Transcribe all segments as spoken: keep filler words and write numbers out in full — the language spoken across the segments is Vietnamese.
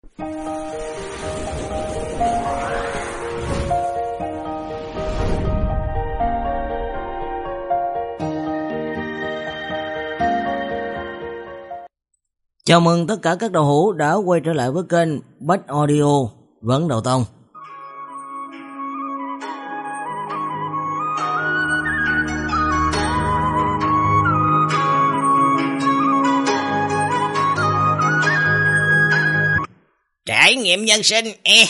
Chào mừng tất cả các đầu hữu đã quay trở lại với kênh Bách Audio Vẫn Đầu Tông. Trải nghiệm nhân sinh.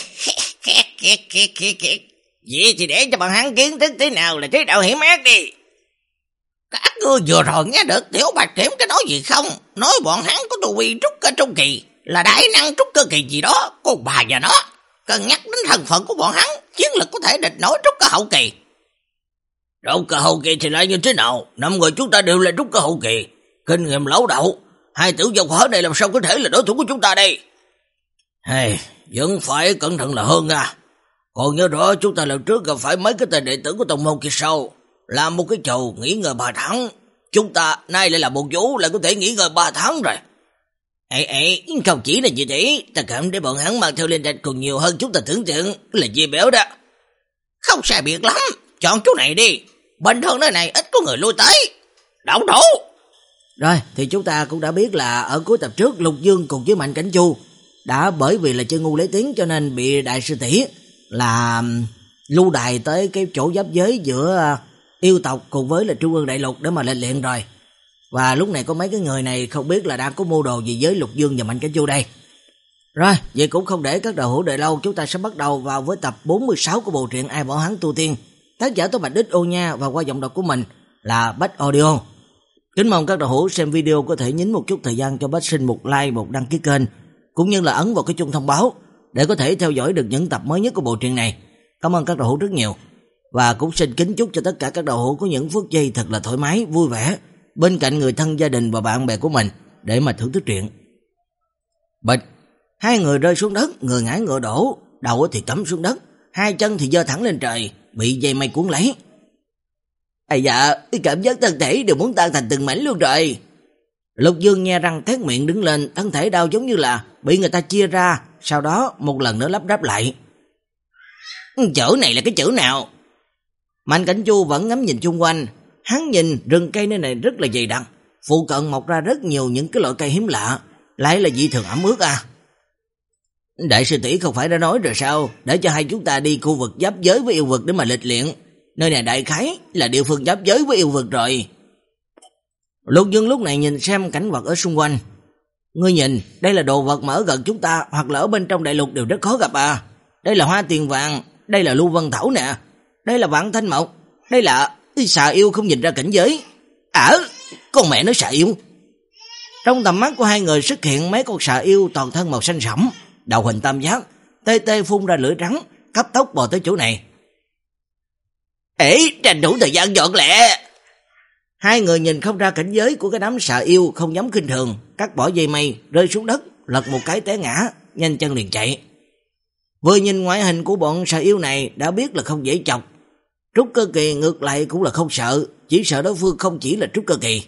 Vậy thì để cho bọn hắn kiến thức thế nào là thế đạo hiểm ác đi. Các ngươi vừa rồi nghe được Tiểu Bạch Kiểm cái nói gì không? Nói bọn hắn có tu vi trúc cơ trung kỳ, là đại năng trúc cơ kỳ gì đó. Cô bà và nó cân nhắc đến thân phận của bọn hắn, chiến lực có thể địch nổi trúc cơ hậu kỳ. Trúc cơ hậu kỳ thì lại như thế nào? Năm người chúng ta đều là trúc cơ hậu kỳ, kinh nghiệm lão đậu. Hai tiểu dòng hở này làm sao có thể là đối thủ của chúng ta đây? Hey, vẫn phải cẩn thận là hơn à. Còn nhớ rõ chúng ta lần trước gặp phải mấy cái tên đệ tử của tông môn kia sau, làm một cái chầu nghỉ ngơi ba tháng. Chúng ta nay lại là một vũ lại có thể nghỉ ngơi ba tháng rồi. Ê ê, không chỉ là như thế, ta cảm thấy bọn hắn mang theo linh thạch còn nhiều hơn chúng ta tưởng tượng, là dê béo đó. Không sai biệt lắm, chọn chỗ này đi. Bình thường nơi này ít có người lui tới. Đậu đủ. Rồi, thì chúng ta cũng đã biết là ở cuối tập trước Lục Dương cùng với Mạnh Cảnh Chu đã bởi vì là chơi ngu lấy tiếng cho nên bị đại sư tỷ là lưu đày tới cái chỗ giáp giới giữa yêu tộc cùng với là Trung Ương Đại Lục để mà lên luyện rồi. Và lúc này có mấy cái người này không biết là đang có mưu đồ gì với Lục Dương và Mạnh Cảnh Chu đây. Rồi, vậy cũng không để các đầu hữu đợi lâu, chúng ta sẽ bắt đầu vào với tập bốn mươi sáu của bộ truyện Ai Bảo Hắn Tu Tiên. Tác giả Tô Bạch Đích Ô Nha và qua giọng đọc của mình là Bách Audio. Kính mong các đầu hữu xem video có thể nhín một chút thời gian cho Bách Sinh một like, một đăng ký kênh, cũng như là ấn vào cái chuông thông báo để có thể theo dõi được những tập mới nhất của bộ truyện này. Cảm ơn các đầu hữu rất nhiều. Và cũng xin kính chúc cho tất cả các đầu hữu có những phút giây thật là thoải mái, vui vẻ bên cạnh người thân, gia đình và bạn bè của mình để mà thưởng thức truyện. Bịch, hai người rơi xuống đất, người ngã ngựa đổ, đầu thì cắm xuống đất, hai chân thì giơ thẳng lên trời, bị dây mây cuốn lấy. Ây dạ, cảm giác thân thể đều muốn tan thành từng mảnh luôn rồi. Lục Dương nghe răng thét miệng đứng lên, thân thể đau giống như là bị người ta chia ra, sau đó một lần nữa lắp ráp lại. Chỗ này là cái chỗ nào? Mạnh Cảnh Chu vẫn ngắm nhìn chung quanh, hắn nhìn rừng cây nơi này rất là dày đặc, phụ cận mọc ra rất nhiều những cái loại cây hiếm lạ, lại là dị thường ẩm ướt à. Đại sư tỷ không phải đã nói rồi sao, để cho hai chúng ta đi khu vực giáp giới với yêu vực để mà lịch luyện. Nơi này đại khái là địa phương giáp giới với yêu vực rồi. Lục Dương lúc này nhìn xem cảnh vật ở xung quanh. Ngươi nhìn, đây là đồ vật mà ở gần chúng ta hoặc là ở bên trong đại lục đều rất khó gặp à. Đây là hoa tiền vàng, đây là lưu vân thảo nè, đây là vạn thanh mộc, đây là xà yêu không nhìn ra cảnh giới. Ở, à, con mẹ nói xà yêu. Trong tầm mắt của hai người xuất hiện mấy con xà yêu toàn thân màu xanh sẫm, đầu hình tam giác, tê tê phun ra lưỡi trắng, cấp tốc bò tới chỗ này. Ê, tranh thủ thời gian dọn lẹ. Hai người nhìn không ra cảnh giới của cái đám xà yêu, không dám khinh thường, cắt bỏ dây mây, rơi xuống đất, lật một cái té ngã, nhanh chân liền chạy. Vừa nhìn ngoại hình của bọn xà yêu này đã biết là không dễ chọc. Trúc cơ kỳ ngược lại cũng là không sợ, chỉ sợ đối phương không chỉ là trúc cơ kỳ.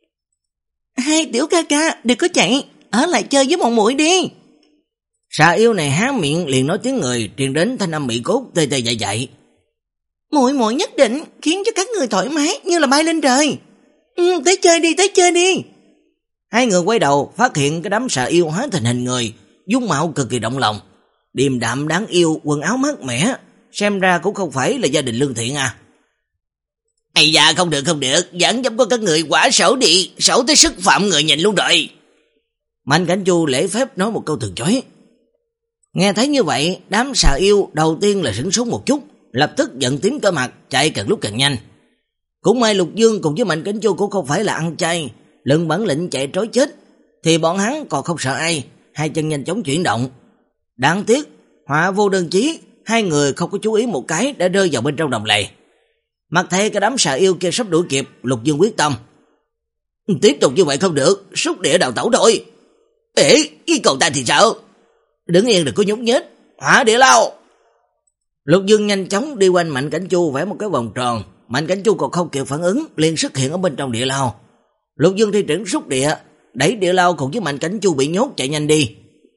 Hai tiểu ca ca, đừng có chạy, ở lại chơi với bọn muội đi. Xà yêu này há miệng liền nói tiếng người, truyền đến thanh âm mị cốt tê tê dại dại. Muội muội nhất định khiến cho các người thoải mái như là bay lên trời. Ừ, tới chơi đi, tới chơi đi. Hai người quay đầu phát hiện cái đám xà yêu hóa thành hình người, dung mạo cực kỳ động lòng, điềm đạm đáng yêu, quần áo mát mẻ, xem ra cũng không phải là gia đình lương thiện à. Ây da, không được không được, vẫn giống có các người quả xấu đi, xấu tới sức phạm người nhìn luôn rồi. Mạnh Cảnh Chu lễ phép nói một câu từ chối. Nghe thấy như vậy, đám xà yêu đầu tiên là sửng sốt một chút, lập tức giận tím cơ mặt, chạy càng lúc càng nhanh. Cũng may Lục Dương cùng với Mạnh Cảnh Chu cũng không phải là ăn chay, lưng bản lĩnh chạy trối chết, thì bọn hắn còn không sợ ai, hai chân nhanh chóng chuyển động. Đáng tiếc, họa vô đơn chí, hai người không có chú ý một cái đã rơi vào bên trong đồng lầy. Mặc thế cái đám xà yêu kia sắp đuổi kịp, Lục Dương quyết tâm. Tiếp tục như vậy không được, xúc địa đào tẩu thôi. Ê, còn ta thì sao? Đứng yên đừng có nhúc nhích, hỏa địa lao. Lục Dương nhanh chóng đi quanh Mạnh Cảnh Chu vẽ một cái vòng tròn, Mạnh Cảnh Chu còn không kịp phản ứng, liền xuất hiện ở bên trong địa lao. Lục Dương thi triển xúc địa, đẩy địa lao cùng với Mạnh Cảnh Chu bị nhốt chạy nhanh đi.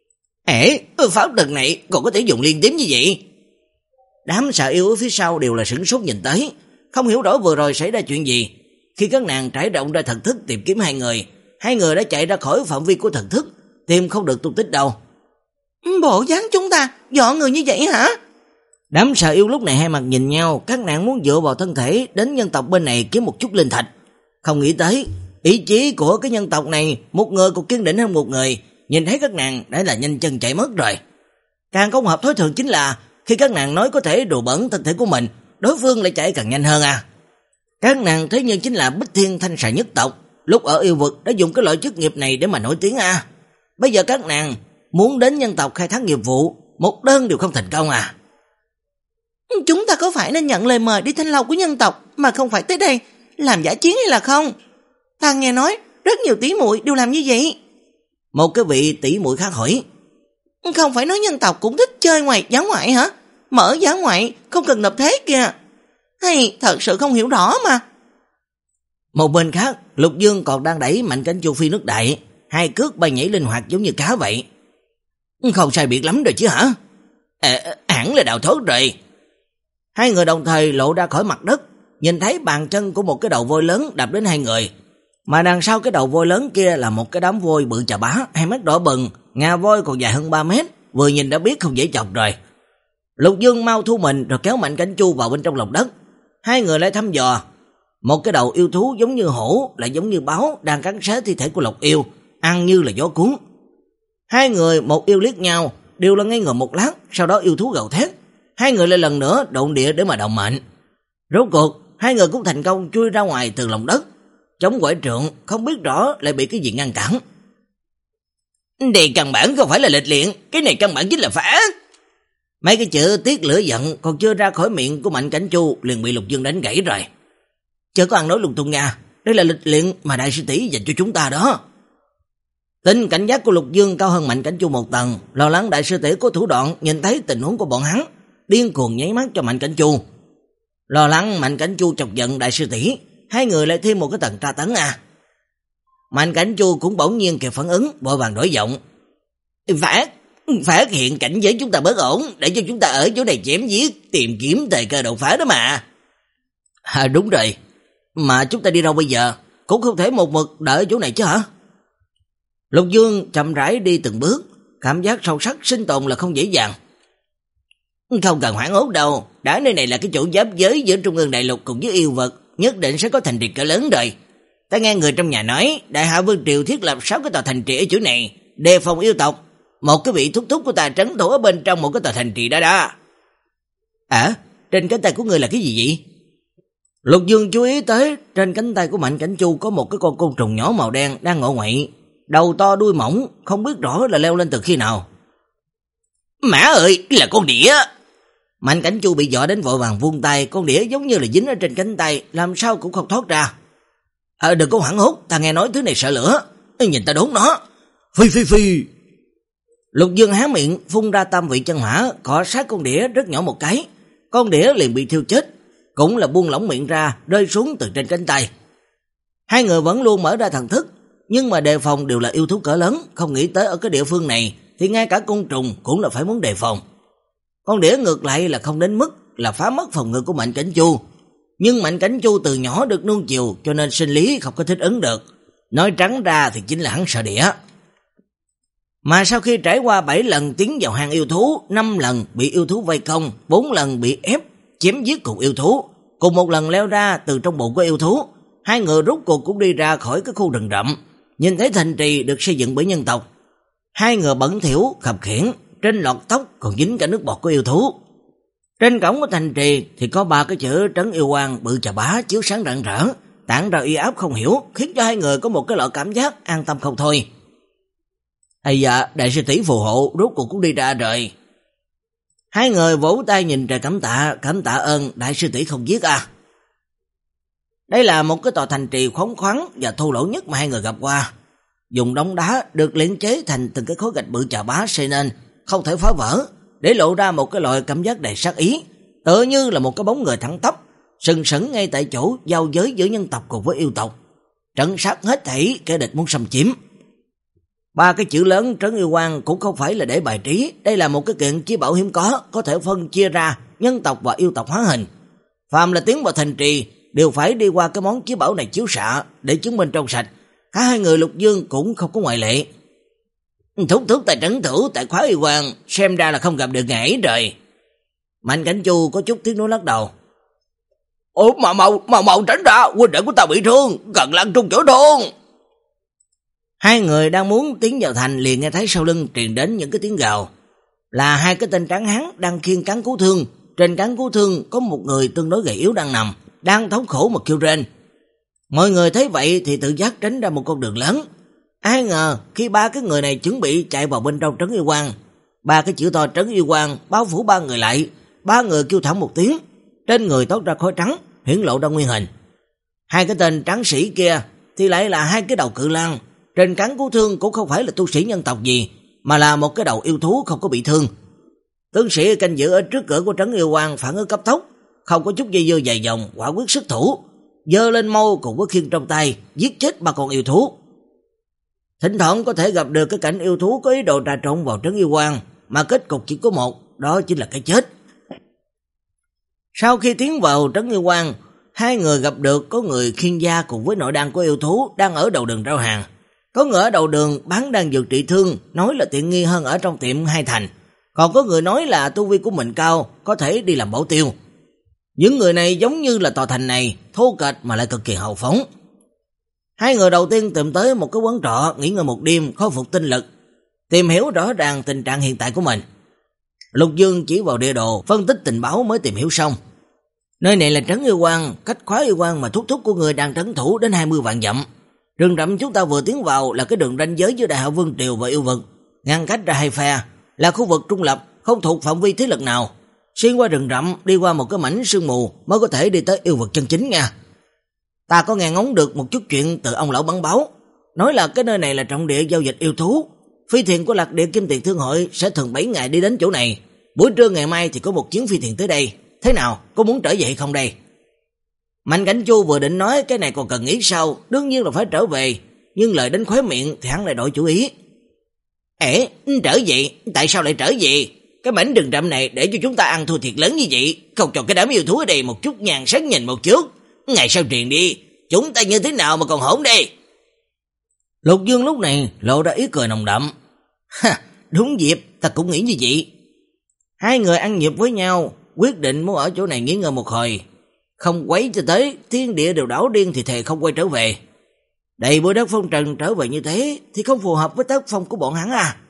Ê, pháo tần này còn có thể dùng liên tiếp như vậy? Đám xà yêu ở phía sau đều là sửng sốt nhìn tới, không hiểu rõ vừa rồi xảy ra chuyện gì. Khi các nàng trải rộng ra thần thức tìm kiếm hai người, hai người đã chạy ra khỏi phạm vi của thần thức, tìm không được tung tích đâu. Bộ dáng chúng ta dọn người như vậy hả? Đám xà yêu lúc này hai mặt nhìn nhau, các nàng muốn dựa vào thân thể đến nhân tộc bên này kiếm một chút linh thạch. Không nghĩ tới, ý chí của cái nhân tộc này, một người còn kiên định hơn một người, nhìn thấy các nàng đã là nhanh chân chạy mất rồi. Càng không hợp thói thường chính là khi các nàng nói có thể đùa bẩn thân thể của mình, đối phương lại chạy càng nhanh hơn à. Các nàng thế nhưng chính là Bích Thiên Thanh Xà nhất tộc, lúc ở yêu vực đã dùng cái loại chức nghiệp này để mà nổi tiếng à. Bây giờ các nàng muốn đến nhân tộc khai thác nghiệp vụ, một đơn đều không thành công à. Chúng ta có phải nên nhận lời mời đi thanh lâu của nhân tộc mà không phải tới đây làm giả chiến hay là không? Ta nghe nói rất nhiều tỷ muội đều làm như vậy. Một cái vị tỷ muội khác hỏi. Không phải nói nhân tộc cũng thích chơi ngoài giáo ngoại hả? Mở giáo ngoại không cần nộp thế kìa. Hay thật sự không hiểu rõ mà. Một bên khác, Lục Dương còn đang đẩy Mạnh Cảnh Chu phi nước đại, hai cước bay nhảy linh hoạt giống như cá vậy. Không sai biệt lắm rồi chứ hả? À, hẳn là đào thốt rồi. Hai người đồng thời lộ ra khỏi mặt đất, nhìn thấy bàn chân của một cái đầu voi lớn đập đến hai người. Mà đằng sau cái đầu voi lớn kia là một cái đám voi bự chà bá, hai mắt đỏ bừng, ngà voi còn dài hơn ba mét, vừa nhìn đã biết không dễ chọc rồi. Lục Dương mau thu mình rồi kéo Mạnh Cảnh Chu vào bên trong lòng đất. Hai người lại thăm dò. Một cái đầu yêu thú giống như hổ, lại giống như báo, đang cắn xé thi thể của Lộc Yêu, ăn như là gió cuốn. Hai người một yêu liếc nhau, đều là ngây ngờ một lát, sau đó yêu thú gào thét. Hai người lại lần nữa độn địa để mà động mệnh. Rốt cuộc, hai người cũng thành công chui ra ngoài từ lòng đất. Chống quải trượng, không biết rõ lại bị cái gì ngăn cản. Đây căn bản không phải là lịch luyện, cái này căn bản chính là phá. Mấy cái chữ tiết lửa giận còn chưa ra khỏi miệng của Mạnh Cảnh Chu liền bị Lục Dương đánh gãy rồi. Chớ có ăn nói lung tung nha, đây là lịch luyện mà đại sư tỷ dành cho chúng ta đó. Tính cảnh giác của Lục Dương cao hơn Mạnh Cảnh Chu một tầng, lo lắng đại sư tỷ có thủ đoạn nhìn thấy tình huống của bọn hắn, điên cuồng nháy mắt cho Mạnh Cảnh Chu. Lo lắng Mạnh Cảnh Chu chọc giận đại sư tỷ, hai người lại thêm một cái tầng tra tấn à. Mạnh Cảnh Chu cũng bỗng nhiên kịp phản ứng, vội vàng đổi giọng. Phát, phát hiện cảnh giới chúng ta bất ổn, để cho chúng ta ở chỗ này chém giết, tìm kiếm thời cơ đột phá đó mà. À đúng rồi, mà chúng ta đi đâu bây giờ, cũng không thể một mực đợi ở chỗ này chứ hả? Lục Dương chậm rãi đi từng bước, cảm giác sâu sắc sinh tồn là không dễ dàng. Không cần hoảng hốt đâu, đã nơi này là cái chỗ giáp giới giữa Trung ương đại lục cùng với yêu vật, nhất định sẽ có thành trì cỡ lớn rồi. Ta nghe người trong nhà nói, Đại Hạ Vương Triều thiết lập sáu cái tòa thành trì ở chỗ này, đề phòng yêu tộc. Một cái vị thúc thúc của ta trấn thủ ở bên trong một cái tòa thành trì đó đó. À, trên cánh tay của người là cái gì vậy? Lục Dương chú ý tới trên cánh tay của Mạnh Cảnh Chu có một cái con côn trùng nhỏ màu đen đang ngọ nguậy, đầu to đuôi mỏng, không biết rõ là leo lên từ khi nào. Mã ơi, là con đĩa. Mạnh Cảnh Chu bị dọa đến vội vàng vung tay, con đĩa giống như là dính ở trên cánh tay, làm sao cũng không thoát ra. À, đừng có hoảng hốt, ta nghe nói thứ này sợ lửa. Ê, nhìn ta đốn nó. Phi phi phi. Lục Dương há miệng phun ra tam vị chân hỏa, cọ sát con đĩa rất nhỏ một cái, con đĩa liền bị thiêu chết, cũng là buông lỏng miệng ra, rơi xuống từ trên cánh tay. Hai người vẫn luôn mở ra thần thức, nhưng mà đề phòng đều là yêu thú cỡ lớn, không nghĩ tới ở cái địa phương này thì ngay cả côn trùng cũng là phải muốn đề phòng. Con đĩa ngược lại là không đến mức là phá mất phòng ngự của Mạnh Cảnh Chu, nhưng Mạnh Cảnh Chu từ nhỏ được nuông chiều cho nên sinh lý không có thích ứng được, nói trắng ra thì chính là hắn sợ đĩa. Mà sau khi trải qua bảy lần tiến vào hang yêu thú, năm lần bị yêu thú vây công, bốn lần bị ép chém giết cùng yêu thú, cùng một lần leo ra từ trong bụng của yêu thú, hai người rốt cuộc cũng đi ra khỏi cái khu rừng rậm, nhìn thấy thành trì được xây dựng bởi nhân tộc. Hai người bẩn thỉu, khập khiễng, trên lọt tóc còn dính cả nước bọt của yêu thú. Trên cổng của thành trì thì có ba cái chữ Trấn Yêu Quan bự chà bá chiếu sáng rạng rỡ, tản ra uy áp không hiểu, khiến cho hai người có một cái loại cảm giác an tâm không thôi. Ây da, đại sư tỷ phù hộ, rốt cuộc cũng đi ra rồi. Hai người vỗ tay nhìn trời cảm tạ, cảm tạ ơn đại sư tỷ không giết à. Đây là một cái tòa thành trì khóng khoắn và thô lỗ nhất mà hai người gặp qua. Dùng đống đá được luyện chế thành từng cái khối gạch bự chà bá xây nên, không thể phá vỡ, để lộ ra một cái loại cảm giác đầy sát ý, tựa như là một cái bóng người thẳng tắp, sừng sững ngay tại chỗ giao giới giữa nhân tộc cùng với yêu tộc, trấn sát hết thảy kẻ địch muốn xâm chiếm. Ba cái chữ lớn Trấn Yêu Quan cũng không phải là để bài trí, đây là một cái kiện chí bảo hiếm có, có thể phân chia ra nhân tộc và yêu tộc hóa hình. Phàm là tiến vào thành trì đều phải đi qua cái món chí bảo này chiếu xạ để chứng minh trong sạch. Cả hai người Lục Dương cũng không có ngoại lệ. Thúc thúc tại trấn thủ tại Khóa Yêu Quan, xem ra là không gặp được ngày ấy rồi. Mạnh Cảnh Chu có chút tiếng nói lắc đầu. Ủa mà mau mau mau tránh ra, huynh đệ của ta bị thương, gần lăn trung chỗ thương. Hai người đang muốn tiến vào thành liền nghe thấy sau lưng truyền đến những cái tiếng gào. Là hai cái tên tráng hán đang khiêng cán cứu thương. Trên cán cứu thương có một người tương đối gầy yếu đang nằm, đang thống khổ mà kêu rên. Mọi người thấy vậy thì tự giác tránh ra một con đường lớn. Ai ngờ khi ba cái người này chuẩn bị chạy vào bên trong Trấn Yêu Quan, ba cái chữ to Trấn Yêu Quan bao phủ ba người lại. Ba người kêu thảm một tiếng, trên người toát ra khói trắng, hiển lộ ra nguyên hình. Hai cái tên tráng sĩ kia thì lại là hai cái đầu cự lang. Trên cán cứu thương cũng không phải là tu sĩ nhân tộc gì, mà là một cái đầu yêu thú không có bị thương. Tướng sĩ canh giữ ở trước cửa của Trấn Yêu Quan phản ứng cấp tốc, không có chút dây dưa dài dòng, quả quyết sức thủ, giơ lên mâu cùng với khiên trong tay, giết chết ba con yêu thú. Thỉnh thoảng có thể gặp được cái cảnh yêu thú có ý đồ trà trộn vào Trấn Yêu Quan, mà kết cục chỉ có một, đó chính là cái chết. Sau khi tiến vào Trấn Yêu Quan, hai người gặp được có người khiên gia cùng với nội đan của yêu thú đang ở đầu đường rao hàng. Có người ở đầu đường bán đan dược trị thương, nói là tiện nghi hơn ở trong tiệm hai thành. Còn có người nói là tu vi của mình cao, có thể đi làm bảo tiêu. Những người này giống như là tòa thành này, thô kệch mà lại cực kỳ hào phóng. Hai người đầu tiên tìm tới một cái quán trọ, nghỉ ngơi một đêm, khôi phục tinh lực, tìm hiểu rõ ràng tình trạng hiện tại của mình. Lục Dương chỉ vào địa đồ, phân tích tình báo mới tìm hiểu xong. Nơi này là Trấn Yêu Quan, cách Khóa Yêu Quan mà thúc thúc của người đang trấn thủ đến hai mươi vạn dặm. Rừng rậm chúng ta vừa tiến vào là cái đường ranh giới giữa Đại Hạo Vương Triều và yêu vực, ngăn cách ra hai phe, là khu vực trung lập, không thuộc phạm vi thế lực nào. Xuyên qua rừng rậm, đi qua một cái mảnh sương mù mới có thể đi tới yêu vực chân chính nha. Ta có nghe ngóng được một chút chuyện từ ông lão bắn báo, nói là cái nơi này là trọng địa giao dịch yêu thú. Phi thuyền của Lạc Địa Kim Tiền Thương Hội sẽ thường bảy ngày đi đến chỗ này. Buổi trưa ngày mai thì có một chuyến phi thuyền tới đây. Thế nào, có muốn trở về không đây? Mạnh Cảnh Chu vừa định nói cái này còn cần nghĩ sao, đương nhiên là phải trở về, nhưng lời đến khóe miệng thì hắn lại đổi chủ ý. Ê, trở về? Tại sao lại trở về? Cái mảnh rừng rậm này để cho chúng ta ăn thua thiệt lớn như vậy, không cho cái đám yêu thú ở đây một chút nhàn sắc nhìn một chút. Ngày sau truyền đi, chúng ta như thế nào mà còn hỗn đây? Lục Dương lúc này lộ ra ý cười nồng đậm. Ha, đúng dịp, ta cũng nghĩ như vậy. Hai người ăn nhịp với nhau, quyết định muốn ở chỗ này nghỉ ngơi một hồi. Không quấy cho tới thiên địa đều đảo điên thì thề không quay trở về. Đầy bụi đất phong trần trở về như thế thì không phù hợp với tác phong của bọn hắn à.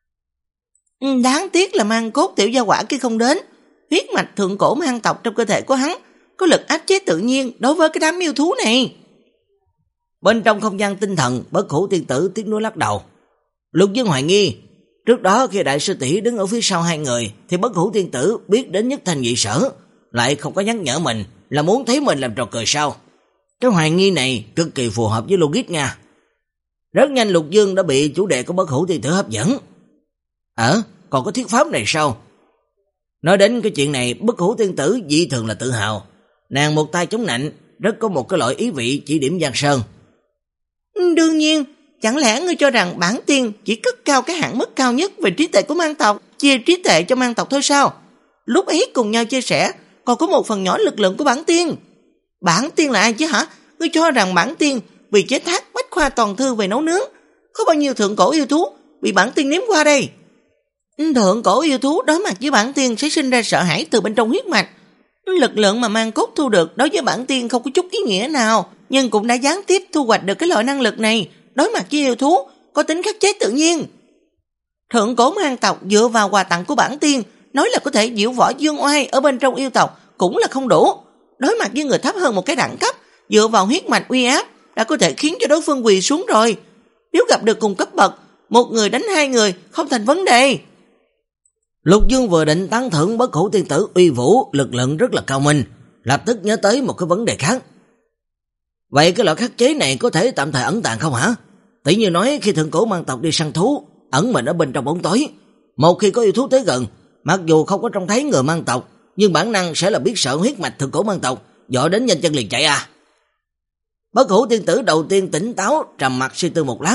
Đáng tiếc là mang cốt tiểu gia quả kia không đến. Huyết mạch thượng cổ mang tộc trong cơ thể của hắn có lực áp chế tự nhiên đối với cái đám yêu thú này. Bên trong không gian tinh thần, Bất Hủ Tiên Tử tiếc nuối lắc đầu. Lục Dương hoài nghi, trước đó khi đại sư tỷ đứng ở phía sau hai người thì Bất Hủ Tiên Tử biết đến nhất thành nhị sở, lại không có nhắc nhở mình, là muốn thấy mình làm trò cười sao. Cái hoài nghi này cực kỳ phù hợp với logic nha. Rất nhanh Lục Dương đã bị chủ đề của Bất Hủ Tiên Tử hấp dẫn. Ờ, còn có thuyết pháp này sao? Nói đến cái chuyện này, Bất Hủ Tiên Tử dị thường là tự hào. Nàng một tay chống nạnh, rất có một cái loại ý vị chỉ điểm Giang Sơn. Đương nhiên, chẳng lẽ ngươi cho rằng bản tiên chỉ cất cao cái hạn mức cao nhất về trí tuệ của mang tộc, chia trí tuệ cho mang tộc thôi sao? Lúc ấy cùng nhau chia sẻ, còn có một phần nhỏ lực lượng của bản tiên. Bản tiên là ai chứ hả? Ngươi cho rằng bản tiên vì chế tác bách khoa toàn thư về nấu nướng, có bao nhiêu thượng cổ yêu thú bị bản tiên nếm qua đây? Thượng cổ yêu thú đối mặt với bản tiên sẽ sinh ra sợ hãi từ bên trong huyết mạch. Lực lượng mà mang cốt thu được đối với bản tiên không có chút ý nghĩa nào, nhưng cũng đã gián tiếp thu hoạch được cái loại năng lực này, đối mặt với yêu thú có tính khắc chế tự nhiên. Thượng cổ mang tộc dựa vào quà tặng của bản tiên, nói là có thể diễu võ dương oai ở bên trong yêu tộc cũng là không đủ. Đối mặt với người thấp hơn một cái đẳng cấp, dựa vào huyết mạch uy áp đã có thể khiến cho đối phương quỳ xuống rồi. Nếu gặp được cùng cấp bậc, một người đánh hai người không thành vấn đề. Lục Dương vừa định tán thưởng Bất Hủ Tiên Tử uy vũ, lực lượng rất là cao minh, lập tức nhớ tới một cái vấn đề khác. Vậy cái loại khắc chế này có thể tạm thời ẩn tàng không hả? Tỷ như nói khi thượng cổ mang tộc đi săn thú, ẩn mình ở bên trong bóng tối, một khi có yêu thú tới gần, mặc dù không có trông thấy người mang tộc, nhưng bản năng sẽ là biết sợ huyết mạch thượng cổ mang tộc, dội đến nhanh chân liền chạy à. Bất Hủ Tiên Tử đầu tiên tỉnh táo, trầm mặt suy tư một lát,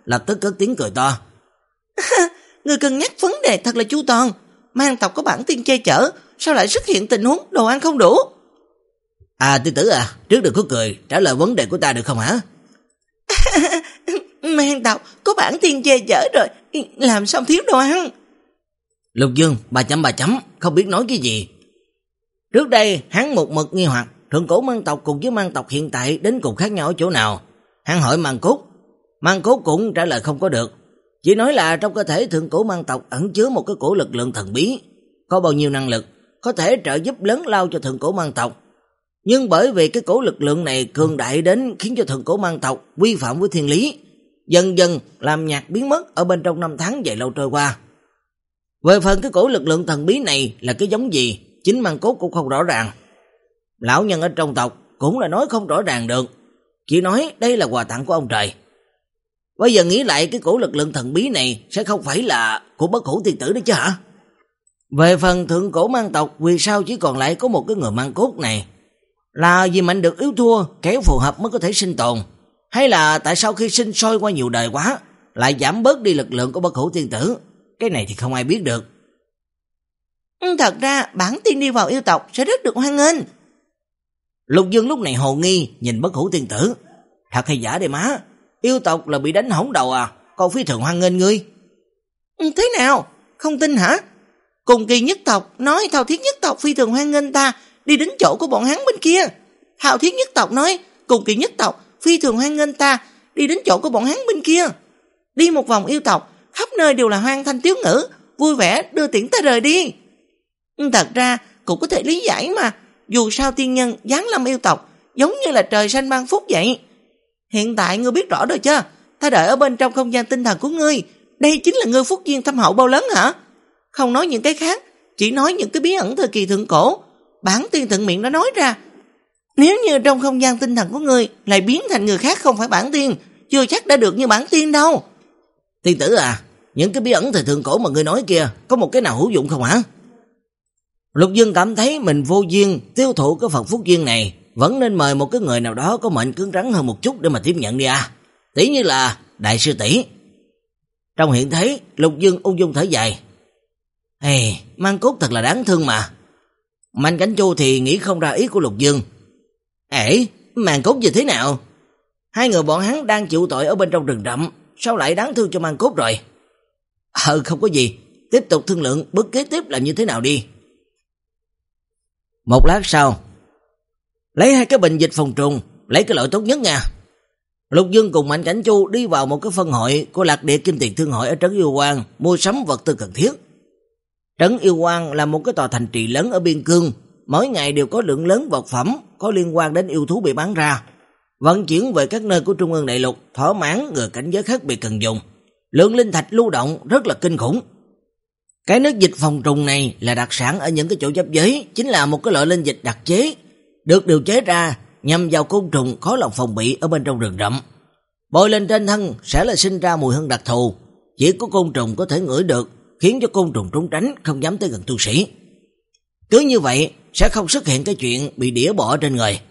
lập tức cất tiếng cười to. Người cân nhắc vấn đề thật là chu toàn. Mang tộc có bản tiên che chở, sao lại xuất hiện tình huống đồ ăn không đủ? À tiên tử à, trước đừng có cười, trả lời vấn đề của ta được không hả? Mang tộc có bản tiên che chở rồi, làm sao thiếu đồ ăn? Lục Dương ba chấm ba chấm, không biết nói cái gì. Trước đây hắn một mực nghi hoặc thượng cổ mang tộc cùng với mang tộc hiện tại đến cùng khác nhau ở chỗ nào. Hắn hỏi Mang Cốt, Mang Cốt cũng trả lời không có được, chỉ nói là trong cơ thể thượng cổ mang tộc ẩn chứa một cái cổ lực lượng thần bí, có bao nhiêu năng lực có thể trợ giúp lớn lao cho thượng cổ mang tộc. Nhưng bởi vì cái cổ lực lượng này cường đại đến khiến cho thượng cổ mang tộc vi phạm với thiên lý, dần dần làm nhạt biến mất ở bên trong năm tháng dài lâu trôi qua. Về phần cái cổ lực lượng thần bí này là cái giống gì, chính Mang Cốt cũng không rõ ràng. Lão nhân ở trong tộc cũng là nói không rõ ràng được, chỉ nói đây là quà tặng của ông trời. Bây giờ nghĩ lại cái cổ lực lượng thần bí này sẽ không phải là của bất hủ tiên tử đấy chứ hả? Về phần thượng cổ mang tộc vì sao chỉ còn lại có một cái người Mang Cốt này, là vì mạnh được yếu thua, khéo phù hợp mới có thể sinh tồn, hay là tại sao khi sinh sôi qua nhiều đời quá lại giảm bớt đi lực lượng của bất hủ tiên tử? Cái này thì không ai biết được. Thật ra bản tiên đi vào yêu tộc sẽ rất được hoan nghênh. Lục Dương lúc này hồ nghi nhìn bất hủ tiên tử. Thật hay giả đây má? Yêu tộc là bị đánh hỏng đầu à? Còn phi thường hoan nghênh ngươi. Thế nào? Không tin hả? Cùng kỳ nhất tộc nói Thao Thiết nhất tộc phi thường hoan nghênh ta đi đến chỗ của bọn hắn bên kia. Thao Thiết nhất tộc nói cùng kỳ nhất tộc phi thường hoan nghênh ta đi đến chỗ của bọn hắn bên kia. Đi một vòng yêu tộc, khắp nơi đều là hoan thanh tiếu ngữ, vui vẻ đưa tiễn ta rời đi. Thật ra cũng có thể lý giải mà, dù sao tiên nhân giáng lâm yêu tộc giống như là trời xanh ban phúc vậy. Hiện tại ngươi biết rõ rồi chứ, ta đợi ở bên trong không gian tinh thần của ngươi, đây chính là ngươi phúc duyên thâm hậu bao lớn hả? Không nói những cái khác, chỉ nói những cái bí ẩn thời kỳ thượng cổ, bản tiên tận miệng đã nói ra. Nếu như trong không gian tinh thần của ngươi lại biến thành người khác không phải bản tiên, chưa chắc đã được như bản tiên đâu. Tiên tử à, những cái bí ẩn thời thượng cổ mà ngươi nói kia có một cái nào hữu dụng không hả? Lục Dương cảm thấy mình vô duyên tiêu thụ cái phần phúc duyên này, vẫn nên mời một cái người nào đó có mệnh cứng rắn hơn một chút để mà tiếp nhận đi à. Tỷ như là đại sư tỷ. Trong hiện thế, Lục Dương ung dung thở dài. Hey, Mang Cốt thật là đáng thương mà. Mạnh Cảnh Chu thì nghĩ không ra ý của Lục Dương. Ê, Mang Cốt như thế nào? Hai người bọn hắn đang chịu tội ở bên trong rừng rậm, sao lại đáng thương cho Mang Cốt rồi? Ờ, không có gì, tiếp tục thương lượng bước kế tiếp làm như thế nào đi. Một lát sau, lấy hai cái bình dịch phòng trùng, lấy cái loại tốt nhất nha. Lục Dương cùng Mạnh Cảnh Chu đi vào một cái phân hội của Lạc Địa Kim Tiền Thương hội ở trấn Yêu Quang, mua sắm vật tư cần thiết. Trấn Yêu Quang là một cái tòa thành trì lớn ở biên cương, mỗi ngày đều có lượng lớn vật phẩm có liên quan đến yêu thú bị bán ra, vận chuyển về các nơi của Trung ương đại lục, thỏa mãn người cảnh giới khác biệt cần dùng. Lượng linh thạch lưu động rất là kinh khủng. Cái nước dịch phòng trùng này là đặc sản ở những cái chỗ giáp giới, chính là một cái loại linh dịch đặc chế, được điều chế ra nhằm vào côn trùng khó lòng phòng bị ở bên trong rừng rậm. Bôi lên trên thân sẽ là sinh ra mùi hương đặc thù, chỉ có côn trùng có thể ngửi được, khiến cho côn trùng trốn tránh, không dám tới gần tu sĩ. Cứ như vậy sẽ không xuất hiện cái chuyện bị đĩa bỏ trên người.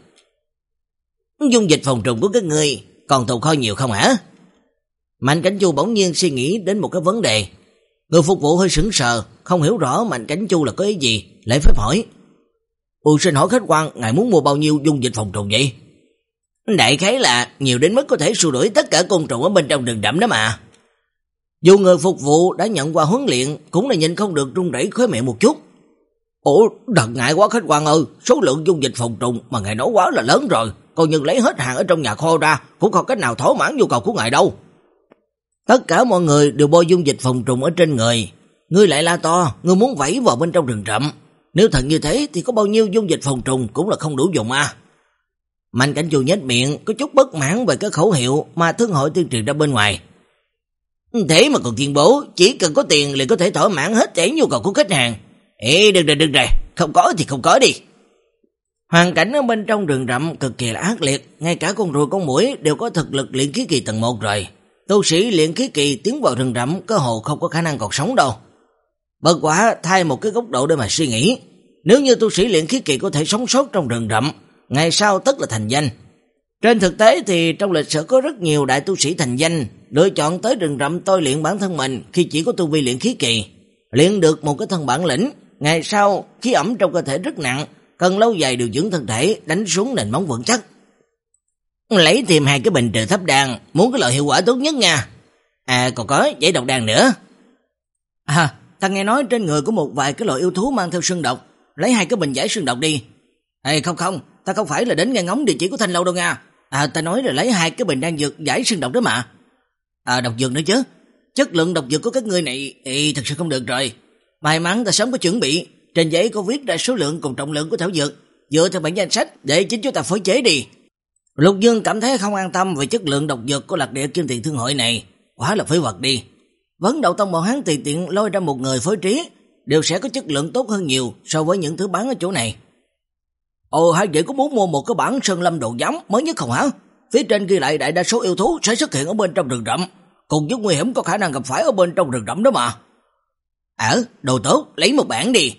Dung dịch phòng trùng của các ngươi còn tồn kho nhiều không hả? Mạnh Cảnh Chu bỗng nhiên suy nghĩ đến một cái vấn đề. Người phục vụ hơi sững sờ, không hiểu rõ Mạnh Cảnh Chu là có ý gì, lễ phép hỏi. Ủa, xin hỏi khách quan, ngài muốn mua bao nhiêu dung dịch phòng trùng vậy? Đại khái là nhiều đến mức có thể xua đuổi tất cả côn trùng ở bên trong rừng rậm đó mà. Dù người phục vụ đã nhận qua huấn luyện, cũng là nhìn không được run rẩy khóe miệng một chút. Ủa, thật ngại quá khách quan ơi, số lượng dung dịch phòng trùng mà ngài nói quá là lớn rồi, coi như lấy hết hàng ở trong nhà kho ra, cũng không cách nào thỏa mãn nhu cầu của ngài đâu. Tất cả mọi người đều bôi dung dịch phòng trùng ở trên người, ngươi lại la to, ngươi muốn vẫy vào bên trong rừng rậm. Nếu thật như thế thì có bao nhiêu dung dịch phòng trùng cũng là không đủ dùng à. Mạnh Cảnh Chu nhếch miệng, có chút bất mãn về cái khẩu hiệu mà thương hội tuyên truyền ra bên ngoài. Thế mà còn tuyên bố chỉ cần có tiền liền có thể thỏa mãn hết thảy nhu cầu của khách hàng. Ê, đừng đừng đừng rồi, không có thì không có đi. Hoàn cảnh ở bên trong rừng rậm cực kỳ là ác liệt, ngay cả con ruồi con muỗi đều có thực lực luyện khí kỳ tầng một rồi. Tu sĩ luyện khí kỳ tiến vào rừng rậm cơ hồ không có khả năng còn sống đâu. Bất quả thay một cái góc độ để mà suy nghĩ, nếu như tu sĩ luyện khí kỳ có thể sống sót trong rừng rậm, ngày sau tất là thành danh. Trên thực tế thì trong lịch sử có rất nhiều đại tu sĩ thành danh lựa chọn tới rừng rậm tôi luyện bản thân mình khi chỉ có tu vi luyện khí kỳ, luyện được một cái thân bản lĩnh, ngày sau khí ẩm trong cơ thể rất nặng, cần lâu dài điều dưỡng thân thể, đánh xuống nền móng vững chắc. Lấy tìm hai cái bình trừ thấp đan, muốn cái loại hiệu quả tốt nhất nha. À còn có giải độc đan nữa. À, ta nghe nói trên người có một vài cái loại yêu thú mang theo sương độc, lấy hai cái bình giải sương độc đi. Ê không không, ta không phải là đến nghe ngóng địa chỉ của Thanh Lâu đâu nha. À ta nói là lấy hai cái bình đan dược giải sương độc đó mà. À độc dược nữa chứ. Chất lượng độc dược của các ngươi này ê, thật sự không được rồi. May mắn ta sớm có chuẩn bị, trên giấy có viết ra số lượng cùng trọng lượng của thảo dược, dựa theo bản danh sách để chính chúng ta phối chế đi. Lục Dương cảm thấy không an tâm về chất lượng độc dược của Lạc Địa Kim Tiền Thương hội này, quá là phí vật đi. Vấn Đậu Tông bọn hắn tùy tiện lôi ra một người phối trí, đều sẽ có chất lượng tốt hơn nhiều so với những thứ bán ở chỗ này. Ồ, hai vị có muốn mua một cái bản Sơn Lâm đồ giấm mới nhất không hả? Phía trên ghi lại đại đa số yêu thú sẽ xuất hiện ở bên trong rừng rậm, cùng với nguy hiểm có khả năng gặp phải ở bên trong rừng rậm đó mà. Ờ, đồ tốt, lấy một bản đi.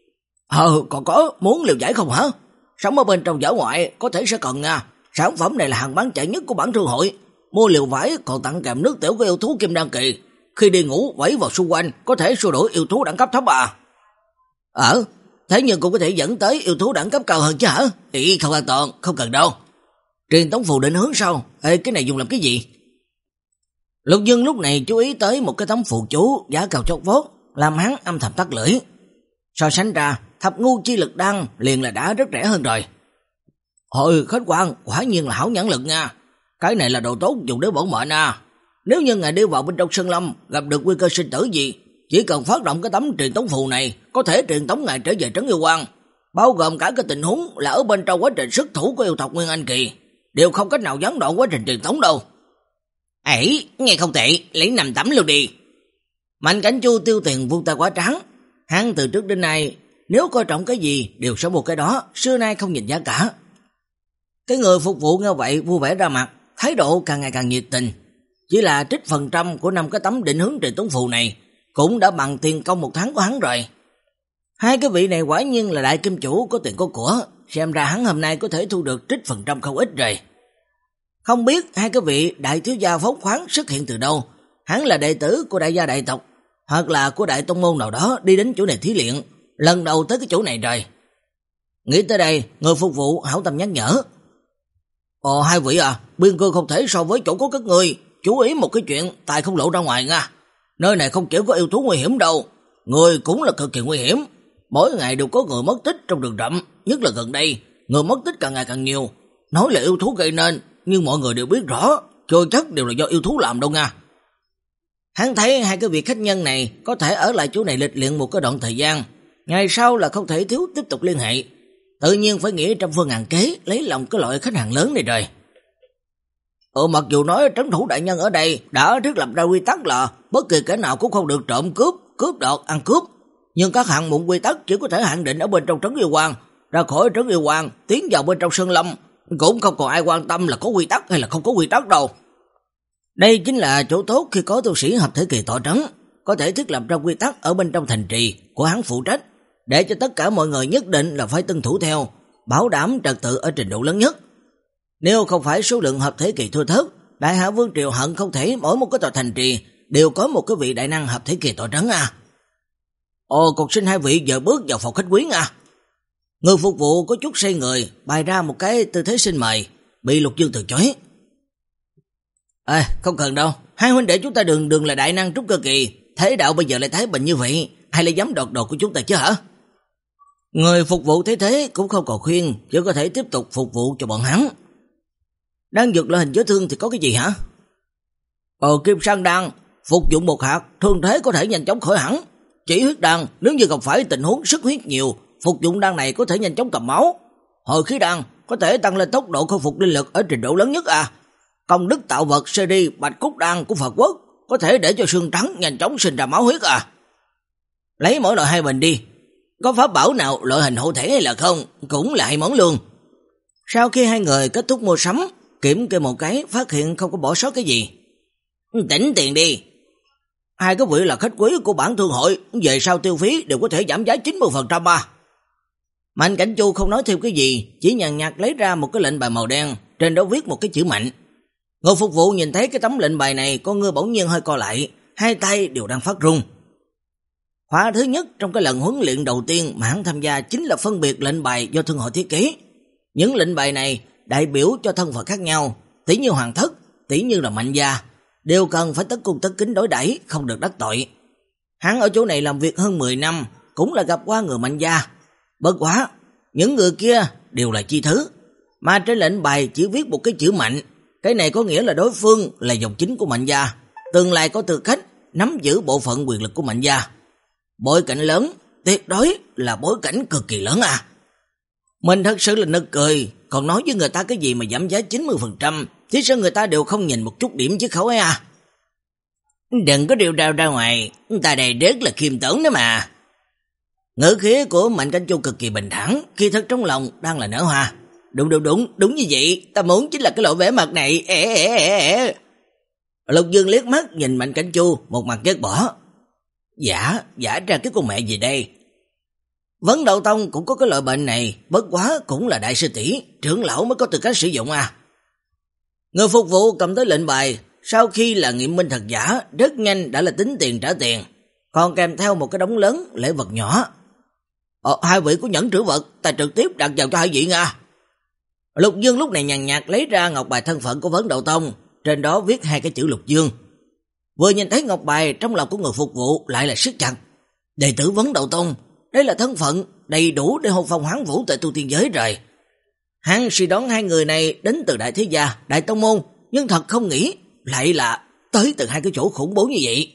Ờ, còn có muốn liều giải không hả? Sống ở bên trong dã ngoại có thể sẽ cần nha. Sản phẩm này là hàng bán chạy nhất của bản thương hội. Mua liều vải còn tặng kèm nước tiểu của yêu thú kim đan kỳ. Khi đi ngủ vẫy vào xung quanh có thể xua đuổi yêu thú đẳng cấp thấp à. Ờ, thế nhưng cũng có thể dẫn tới yêu thú đẳng cấp cao hơn chứ hả? Ý không an toàn, không cần đâu. Truyền tống phù định hướng sao? Ê, cái này dùng làm cái gì? Lục Dương lúc này chú ý tới một cái tấm phù chú giá cao chót vót, làm hắn âm thầm tắt lưỡi. So sánh ra, thập ngu chi lực đan liền là đã rất rẻ hơn rồi. Hồi khách quan, quả nhiên là hảo nhãn lực nha. Cái này là đồ tốt dùng để bổ mệnh à. Nếu như ngài đi vào bên trong Sơn Lâm gặp được nguy cơ sinh tử gì, chỉ cần phát động cái tấm truyền tống phù này, có thể truyền tống ngài trở về trấn yêu quang, bao gồm cả cái tình huống là ở bên trong quá trình xuất thủ của yêu tộc Nguyên Anh kỳ, đều không cách nào gián đoạn quá trình truyền tống đâu. Ấy, nghe không tệ, lấy năm tấm luôn đi. Mạnh Cảnh Chu tiêu tiền vung tay quá trắng, hắn từ trước đến nay nếu coi trọng cái gì đều sẽ mua cái đó, xưa nay không nhìn giá cả. Cái người phục vụ nghe vậy vui vẻ ra mặt, thái độ càng ngày càng nhiệt tình. Chỉ là trích phần trăm của năm cái tấm định hướng truyền tống phù này cũng đã bằng tiền công một tháng của hắn rồi. Hai cái vị này quả nhiên là đại kim chủ có tiền có của, xem ra hắn hôm nay có thể thu được trích phần trăm không ít rồi. Không biết hai cái vị đại thiếu gia phóng khoáng xuất hiện từ đâu, hắn là đệ tử của đại gia đại tộc hoặc là của đại tông môn nào đó đi đến chỗ này thí luyện, lần đầu tới cái chỗ này rồi. Nghĩ tới đây, người phục vụ hảo tâm nhắc nhở. Ồ hai vị à, biên cương không thể so với chỗ của các người, chú ý một cái chuyện tài không lộ ra ngoài nha. Nơi này không chỉ có yêu thú nguy hiểm đâu, người cũng là cực kỳ nguy hiểm. Mỗi ngày đều có người mất tích trong rừng rậm, nhất là gần đây, người mất tích càng ngày càng nhiều. Nói là yêu thú gây nên, nhưng mọi người đều biết rõ, chưa chắc đều là do yêu thú làm đâu nha. Hắn thấy hai cái việc khách nhân này có thể ở lại chỗ này lịch luyện một cái đoạn thời gian, ngày sau là không thể thiếu tiếp tục liên hệ. Tự nhiên phải nghĩ trăm phương ngàn kế lấy lòng cái loại khách hàng lớn này rồi. Ừ, mặc dù nói trấn thủ đại nhân ở đây đã thiết lập ra quy tắc là bất kỳ kẻ nào cũng không được trộm cướp, cướp đoạt, ăn cướp, nhưng các hạng mục quy tắc chỉ có thể hạn định ở bên trong trấn yêu quang, ra khỏi trấn yêu quang tiến vào bên trong Sơn Lâm cũng không còn ai quan tâm là có quy tắc hay là không có quy tắc đâu. Đây chính là chỗ tốt khi có tu sĩ hợp thể kỳ tọa trấn, có thể thiết lập ra quy tắc ở bên trong thành trì của hắn phụ trách, để cho tất cả mọi người nhất định là phải tuân thủ theo, bảo đảm trật tự ở trình độ lớn nhất. Nếu không phải số lượng hợp thể kỳ thưa thớt, Đại Hạ Vương Triều hận không thể mỗi một cái tòa thành trì đều có một cái vị đại năng hợp thể kỳ tọa trấn à. Ồ, cục xin hai vị giờ bước vào phòng khách quý à. Người phục vụ có chút say người, bày ra một cái tư thế xin mời, bị Lục Dương từ chối. Ê, không cần đâu, hai huynh đệ chúng ta đường đường là đại năng trúc cơ kỳ, thế đạo bây giờ lại thái bình như vậy, hay là dám đoạt đồ của chúng ta chứ hả? Người phục vụ thế thế cũng không còn khuyên, chỉ có thể tiếp tục phục vụ cho bọn hắn. Đan dược loại hình chữa thương thì có cái gì hả? Ờ, kim sang đan, phục dụng một hạt, thương thế có thể nhanh chóng khỏi hẳn. Chỉ huyết đan, nếu như gặp phải tình huống xuất huyết nhiều, phục dụng đan này có thể nhanh chóng cầm máu. Hồi khí đan, có thể tăng lên tốc độ khôi phục linh lực ở trình độ lớn nhất à. Công đức tạo vật xê đê bạch cốt đan của Phật quốc, có thể để cho xương trắng nhanh chóng sinh ra máu huyết à. Lấy mỗi loại hai bình đi. Có pháp bảo nào loại hình hộ thể hay là không, cũng là hai món luôn. Sau khi hai người kết thúc mua sắm, kiểm kê một cái, phát hiện không có bỏ sót cái gì. Tỉnh tiền đi. Hai cái vị là khách quý của bản thương hội, về sau tiêu phí đều có thể giảm giá chín mươi phần trăm à. Mạnh Cảnh Chu không nói thêm cái gì, chỉ nhàn nhạt lấy ra một cái lệnh bài màu đen, trên đó viết một cái chữ Mạnh. Người phục vụ nhìn thấy cái tấm lệnh bài này, con ngươi bỗng nhiên hơi co lại, hai tay đều đang phát run. Khóa thứ nhất trong cái lần huấn luyện đầu tiên mà hắn tham gia chính là phân biệt lệnh bài do thương hội thiết kế. Những lệnh bài này đại biểu cho thân phận khác nhau, tỉ như hoàng thất, tỉ như là mạnh gia, đều cần phải tất cung tất kính đối đãi, không được đắc tội. Hắn ở chỗ này làm việc hơn mười năm, cũng là gặp qua người mạnh gia. Bất quá, những người kia đều là chi thứ, mà trên lệnh bài chỉ viết một cái chữ Mạnh. Cái này có nghĩa là đối phương là dòng chính của mạnh gia, tương lai có tư cách nắm giữ bộ phận quyền lực của mạnh gia. Bối cảnh lớn, tuyệt đối là bối cảnh cực kỳ lớn à. Mình thật sự là nực cười, còn nói với người ta cái gì mà giảm giá chín mươi phần trăm, chứ sao người ta đều không nhìn một chút điểm chiết khấu ấy à. Đừng có điều đau ra ngoài, ta đây rất là khiêm tốn đó mà. Ngữ khí của Mạnh Cảnh Chu cực kỳ bình thản, kỳ thực trong lòng đang là nở hoa. Đúng đúng đúng, đúng như vậy, ta muốn chính là cái loại vẻ mặt này. Ê, ê, ê, ê. Lục Dương liếc mắt nhìn Mạnh Cảnh Chu, một mặt ghét bỏ. Giả, giả ra cái con mẹ gì đây? Vấn Đậu Tông cũng có cái loại bệnh này, bất quá cũng là đại sư tỷ, trưởng lão mới có tư cách sử dụng à. Người phục vụ cầm tới lệnh bài, sau khi là nghiệm minh thật giả, rất nhanh đã là tính tiền trả tiền, còn kèm theo một cái đống lớn lễ vật nhỏ. Ờ, hai vị có nhẫn trữ vật, ta trực tiếp đặt vào cho hai vị nha. Lục Dương lúc này nhàn nhạt lấy ra ngọc bài thân phận của Vấn Đậu Tông, trên đó viết hai cái chữ Lục Dương. Vừa nhìn thấy ngọc bài, trong lòng của người phục vụ lại là siết chặt. Đệ tử Vấn Đậu Tông, đây là thân phận đầy đủ để hôn phong hoán vũ tại tu tiên giới rồi. Hắn suy đoán hai người này đến từ đại thế gia, đại tông môn, nhưng thật không nghĩ lại là tới từ hai cái chỗ khủng bố như vậy.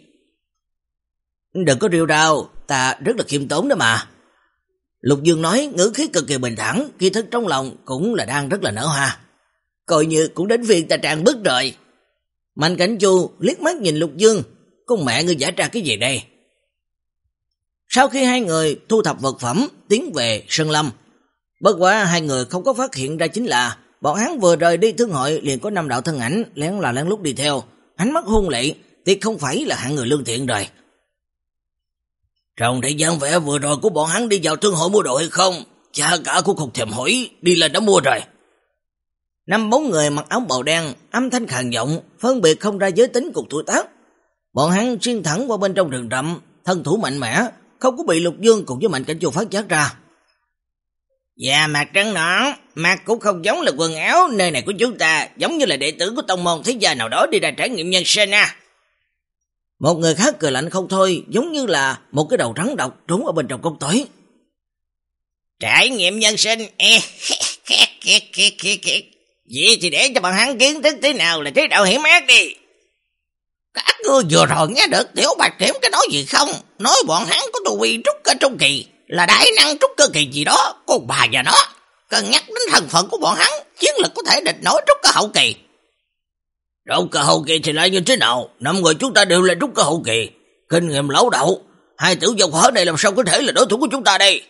Đừng có rêu rao, ta rất là khiêm tốn đó mà. Lục Dương nói ngữ khí cực kỳ bình thản, kỳ thực trong lòng cũng là đang rất là nở hoa. Coi như cũng đến phiên ta tràn bức rồi. Mạnh Cảnh Chu liếc mắt nhìn Lục Dương, con mẹ ngươi giả ra cái gì đây? Sau khi hai người thu thập vật phẩm tiến về Sơn Lâm, bất quá hai người không có phát hiện ra chính là bọn hắn vừa rời đi thương hội liền có năm đạo thân ảnh lén là lén lút đi theo, ánh mắt hung lệ, thì không phải là hạng người lương thiện rồi. Trong thời gian vẽ vừa rồi của bọn hắn đi vào thương hội mua đồ hay không? Cha cả cũng không thèm hỏi, đi lên đã mua rồi. Năm bốn người mặc áo màu đen, âm thanh khàn giọng, phân biệt không ra giới tính cùng tuổi tác. Bọn hắn xuyên thẳng qua bên trong rừng rậm, thân thủ mạnh mẽ, không có bị Lục Dương cùng với Mạnh Cảnh Chu phát giác ra. Dạ mặt trắng nõn, mặt cũng không giống là quần áo nơi này của chúng ta, giống như là đệ tử của tông môn thế gia nào đó đi ra trải nghiệm nhân sinh à. Một người khác cười lạnh không thôi, giống như là một cái đầu rắn độc trốn ở bên trong cốc tối. Trải nghiệm nhân sinh, e, vậy thì để cho bọn hắn kiến thức thế nào là thế đạo hiểm ác đi. Các ngươi vừa rồi nghe được Tiểu Bạch Kiểm cái nói gì không? Nói bọn hắn có tu vi trúc cơ trung kỳ, là đại năng trúc cơ kỳ gì đó, con bà và nó. Cần nhắc đến thân phận của bọn hắn, chiến lực có thể địch nổi trúc cơ hậu kỳ. Trúc cơ hậu kỳ thì lại như thế nào? Năm người chúng ta đều là trúc cơ hậu kỳ, kinh nghiệm lão đậu. Hai tiểu dòng hở này làm sao có thể là đối thủ của chúng ta đây?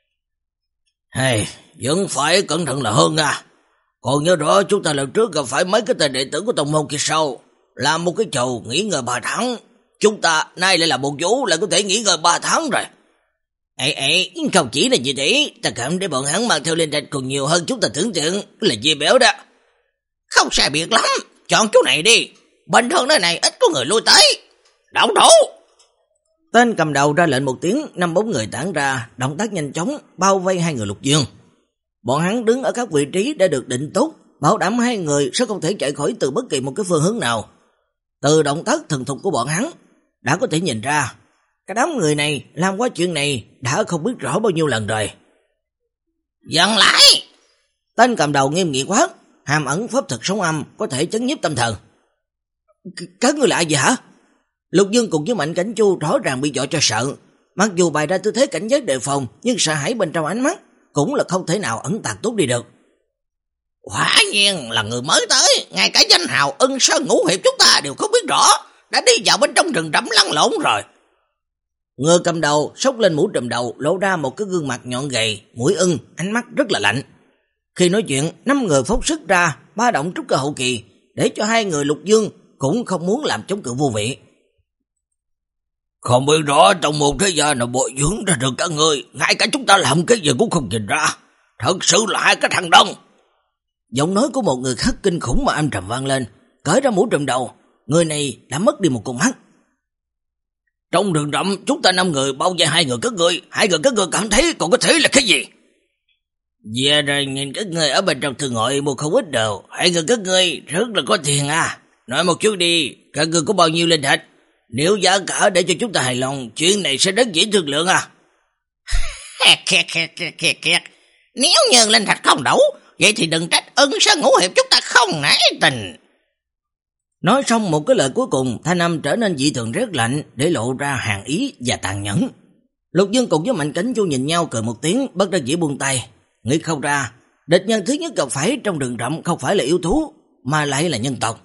Hey, vẫn phải cẩn thận là hơn à. Còn nhớ rõ chúng ta lần trước gặp phải mấy cái tên đệ tử của tông môn kia sau, làm một cái chầu nghỉ ngơi ba tháng. Chúng ta nay lại là một vũ lại có thể nghỉ ngơi ba tháng rồi. Ê ê, không chỉ là gì thế, ta cảm thấy bọn hắn mang theo lên đạch còn nhiều hơn chúng ta tưởng tượng, là dê béo đó. Không sai biệt lắm, chọn chỗ này đi, bình thường nơi này ít có người lui tới. Động thủ! Tên cầm đầu ra lệnh một tiếng, năm bốn người tản ra, động tác nhanh chóng, bao vây hai người Lục Dương. Bọn hắn đứng ở các vị trí đã được định tốt, bảo đảm hai người sẽ không thể chạy khỏi từ bất kỳ một cái phương hướng nào. Từ động tác thần thục của bọn hắn, đã có thể nhìn ra, cái đám người này làm qua chuyện này đã không biết rõ bao nhiêu lần rồi. Dừng lại! Tên cầm đầu nghiêm nghị quát, hàm ẩn pháp thực sống âm có thể chấn nhiếp tâm thần. Các người lạ gì hả? Lục Dương cùng với Mạnh Cảnh Chu rõ ràng bị dọa cho sợ, mặc dù bày ra tư thế cảnh giác đề phòng, nhưng sợ hãi bên trong ánh mắt cũng là không thể nào ẩn tàng tốt đi được. Quả nhiên là người mới tới, ngay cả danh hào Ân Sơn Ngũ Hiệp chúng ta đều không biết rõ, đã đi vào bên trong rừng rậm lăn lộn rồi. Người cầm đầu xốc lên mũ trùm đầu, lộ ra một cái gương mặt nhọn gầy, mũi ưng, ánh mắt rất là lạnh. Khi nói chuyện, năm người phóng sức ra, ba động trúc cơ hậu kỳ, để cho hai người Lục Dương cũng không muốn làm chống cự vô vị. Không biết rõ trong một thế gia nào bồi dưỡng ra được cả người, ngay cả chúng ta làm cái gì cũng không nhìn ra. Thật sự là hai cái thằng đông. Giọng nói của một người khác kinh khủng mà âm trầm vang lên, cởi ra mũ trùm đầu, người này đã mất đi một con mắt. Trong rừng rậm chúng ta năm người bao vây hai người các ngươi, hai người các ngươi cảm thấy còn có thể là cái gì? Dạ rồi nhìn các ngươi ở bên trong thương hội mua không ít đồ, hai người các ngươi rất là có tiền à. Nói một chút đi, các ngươi có bao nhiêu linh thạch? Nếu giá cả để cho chúng ta hài lòng, chuyện này sẽ rất dễ thương lượng à. Nếu như linh thạch không đủ, vậy thì đừng trách ân Sơn Ngũ Hiệp chúng ta không nể tình. Nói xong một cái lời cuối cùng, thanh âm trở nên dị thường rét lạnh để lộ ra hàn ý và tàn nhẫn. Lục Dương cùng với Mạnh Cảnh Chu nhìn nhau cười một tiếng, bất đắc dĩ buông tay. Nghĩ không ra, địch nhân thứ nhất gặp phải trong rừng rậm không phải là yêu thú, mà lại là nhân tộc.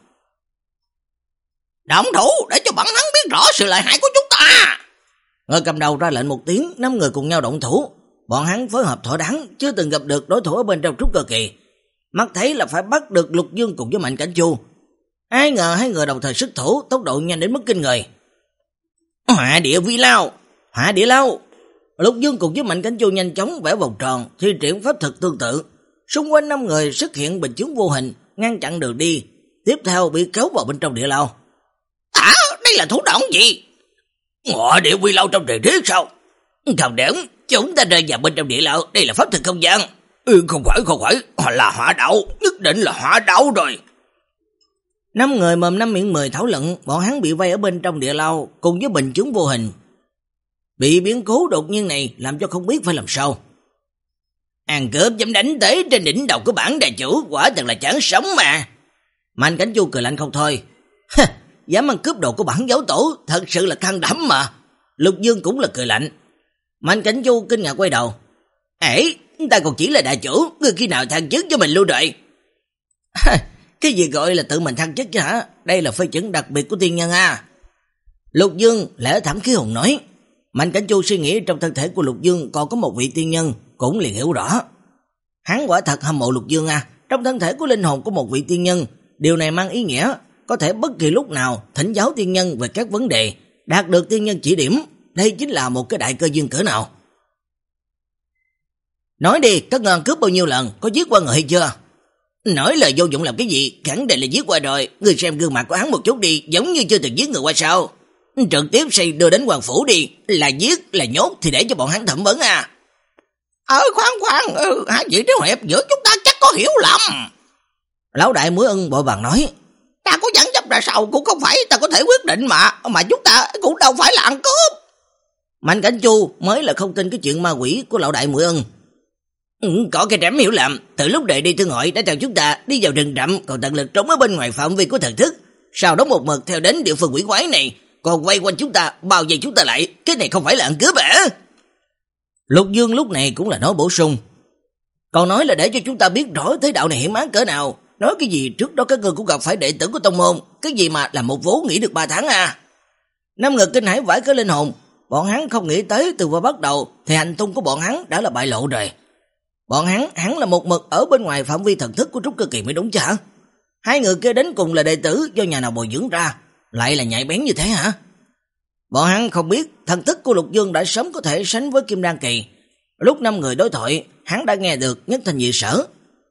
Động thủ để cho bọn hắn biết rõ sự lợi hại của chúng ta. Người cầm đầu ra lệnh một tiếng, năm người cùng nhau động thủ. Bọn hắn phối hợp thỏa đáng, chưa từng gặp được đối thủ ở bên trong trúc cơ kỳ. Mắt thấy là phải bắt được Lục Dương cùng với Mạnh Cảnh Chu. Ai ngờ hai người đồng thời xuất thủ, tốc độ nhanh đến mức kinh người. Hỏa địa vi lao, hỏa địa lao. Lục Dương cùng với Mạnh Cảnh Chu nhanh chóng vẽ vòng tròn, thi triển pháp thuật tương tự. Xung quanh năm người xuất hiện bình chướng vô hình, ngăn chặn đường đi. Tiếp theo bị kéo vào bên trong địa lao. À, đây là thủ đoạn gì? Hỏa địa vi lao trong truyền thuyết sao? Không đúng, chúng ta rơi vào bên trong địa lao, đây là pháp thuật không gian. Ừ, không phải, không phải, là hỏa đạo, nhất định là hỏa đạo rồi. Năm người mồm năm miệng mười thảo luận, bọn hắn bị vây ở bên trong địa lao cùng với bình chướng vô hình. Bị biến cố đột nhiên này làm cho không biết phải làm sao. Ăn cướp dám đánh tới trên đỉnh đầu của bản đại chủ, quả thật là chẳng sống mà. Mạnh Cảnh Chu cười lạnh không thôi. Dám ăn cướp đồ của bản giáo tổ, thật sự là can đảm mà. Lục Dương cũng là cười lạnh. Mạnh Cảnh Chu kinh ngạc quay đầu. Ê, ta còn chỉ là đại chủ, ngươi khi nào thăng chức cho mình lưu đội? Cái gì gọi là tự mình thăng chức chứ hả? Đây là phê chuẩn đặc biệt của tiên nhân à. Lục Dương lẽ thẳng khí hùng nói. Mạnh Cảnh Chu suy nghĩ trong thân thể của Lục Dương còn có một vị tiên nhân, cũng liền hiểu rõ. Hắn quả thật hâm mộ Lục Dương à. Trong thân thể của linh hồn của một vị tiên nhân, điều này mang ý nghĩa có thể bất kỳ lúc nào thỉnh giáo tiên nhân về các vấn đề, đạt được tiên nhân chỉ điểm. Đây chính là một cái đại cơ duyên cỡ nào. Nói đi, các ngươi ăn cướp bao nhiêu lần, có giết qua người hay chưa? Nói lời vô dụng làm cái gì, khẳng định là giết qua rồi. Ngươi xem gương mặt của hắn một chút đi, giống như chưa từng giết người qua sao. Trực tiếp xây đưa đến hoàng phủ đi, là giết, là nhốt thì để cho bọn hắn thẩm vấn à. Ờ khoan khoan, ừ, hai vị thiếu hiệp giữa chúng ta chắc có hiểu lầm. Lão đại Mũi Ưng vội vàng nói. Ta có dẫn chấp ra sau cũng không phải ta có thể quyết định mà, mà chúng ta cũng đâu phải là ăn cướp. Mạnh Cảnh Chu mới là không tin cái chuyện ma quỷ của lão đại Mũi Ưng. Ừ, có cái trảm hiểu lầm, từ lúc đệ đi thương hội đã theo chúng ta đi vào rừng rậm, còn tận lực trốn ở bên ngoài phạm vi của thần thức, sau đó một mực theo đến địa phương quỷ quái này, còn quay quanh chúng ta, bao vây chúng ta lại, cái này không phải là ăn cướp à? Lục Dương lúc này cũng là nói bổ sung. Còn nói là để cho chúng ta biết rõ thế đạo này hiểm ác cỡ nào, nói cái gì trước đó các ngươi cũng gặp phải đệ tử của tông môn, cái gì mà làm một vố nghỉ được ba tháng à. Năm người kinh hãi vãi cái linh hồn, bọn hắn không nghĩ tới từ vừa bắt đầu thì hành tung của bọn hắn đã là bại lộ rồi. Bọn hắn hắn là một mực ở bên ngoài phạm vi thần thức của trúc cơ kỳ mới đúng chứ hả? Hai người kia đến cùng là đệ tử do nhà nào bồi dưỡng ra, lại là nhạy bén như thế hả? Bọn hắn không biết thần thức của Lục Dương đã sớm có thể sánh với Kim Đan kỳ. Lúc năm người đối thoại, hắn đã nghe được nhất thành dị sở.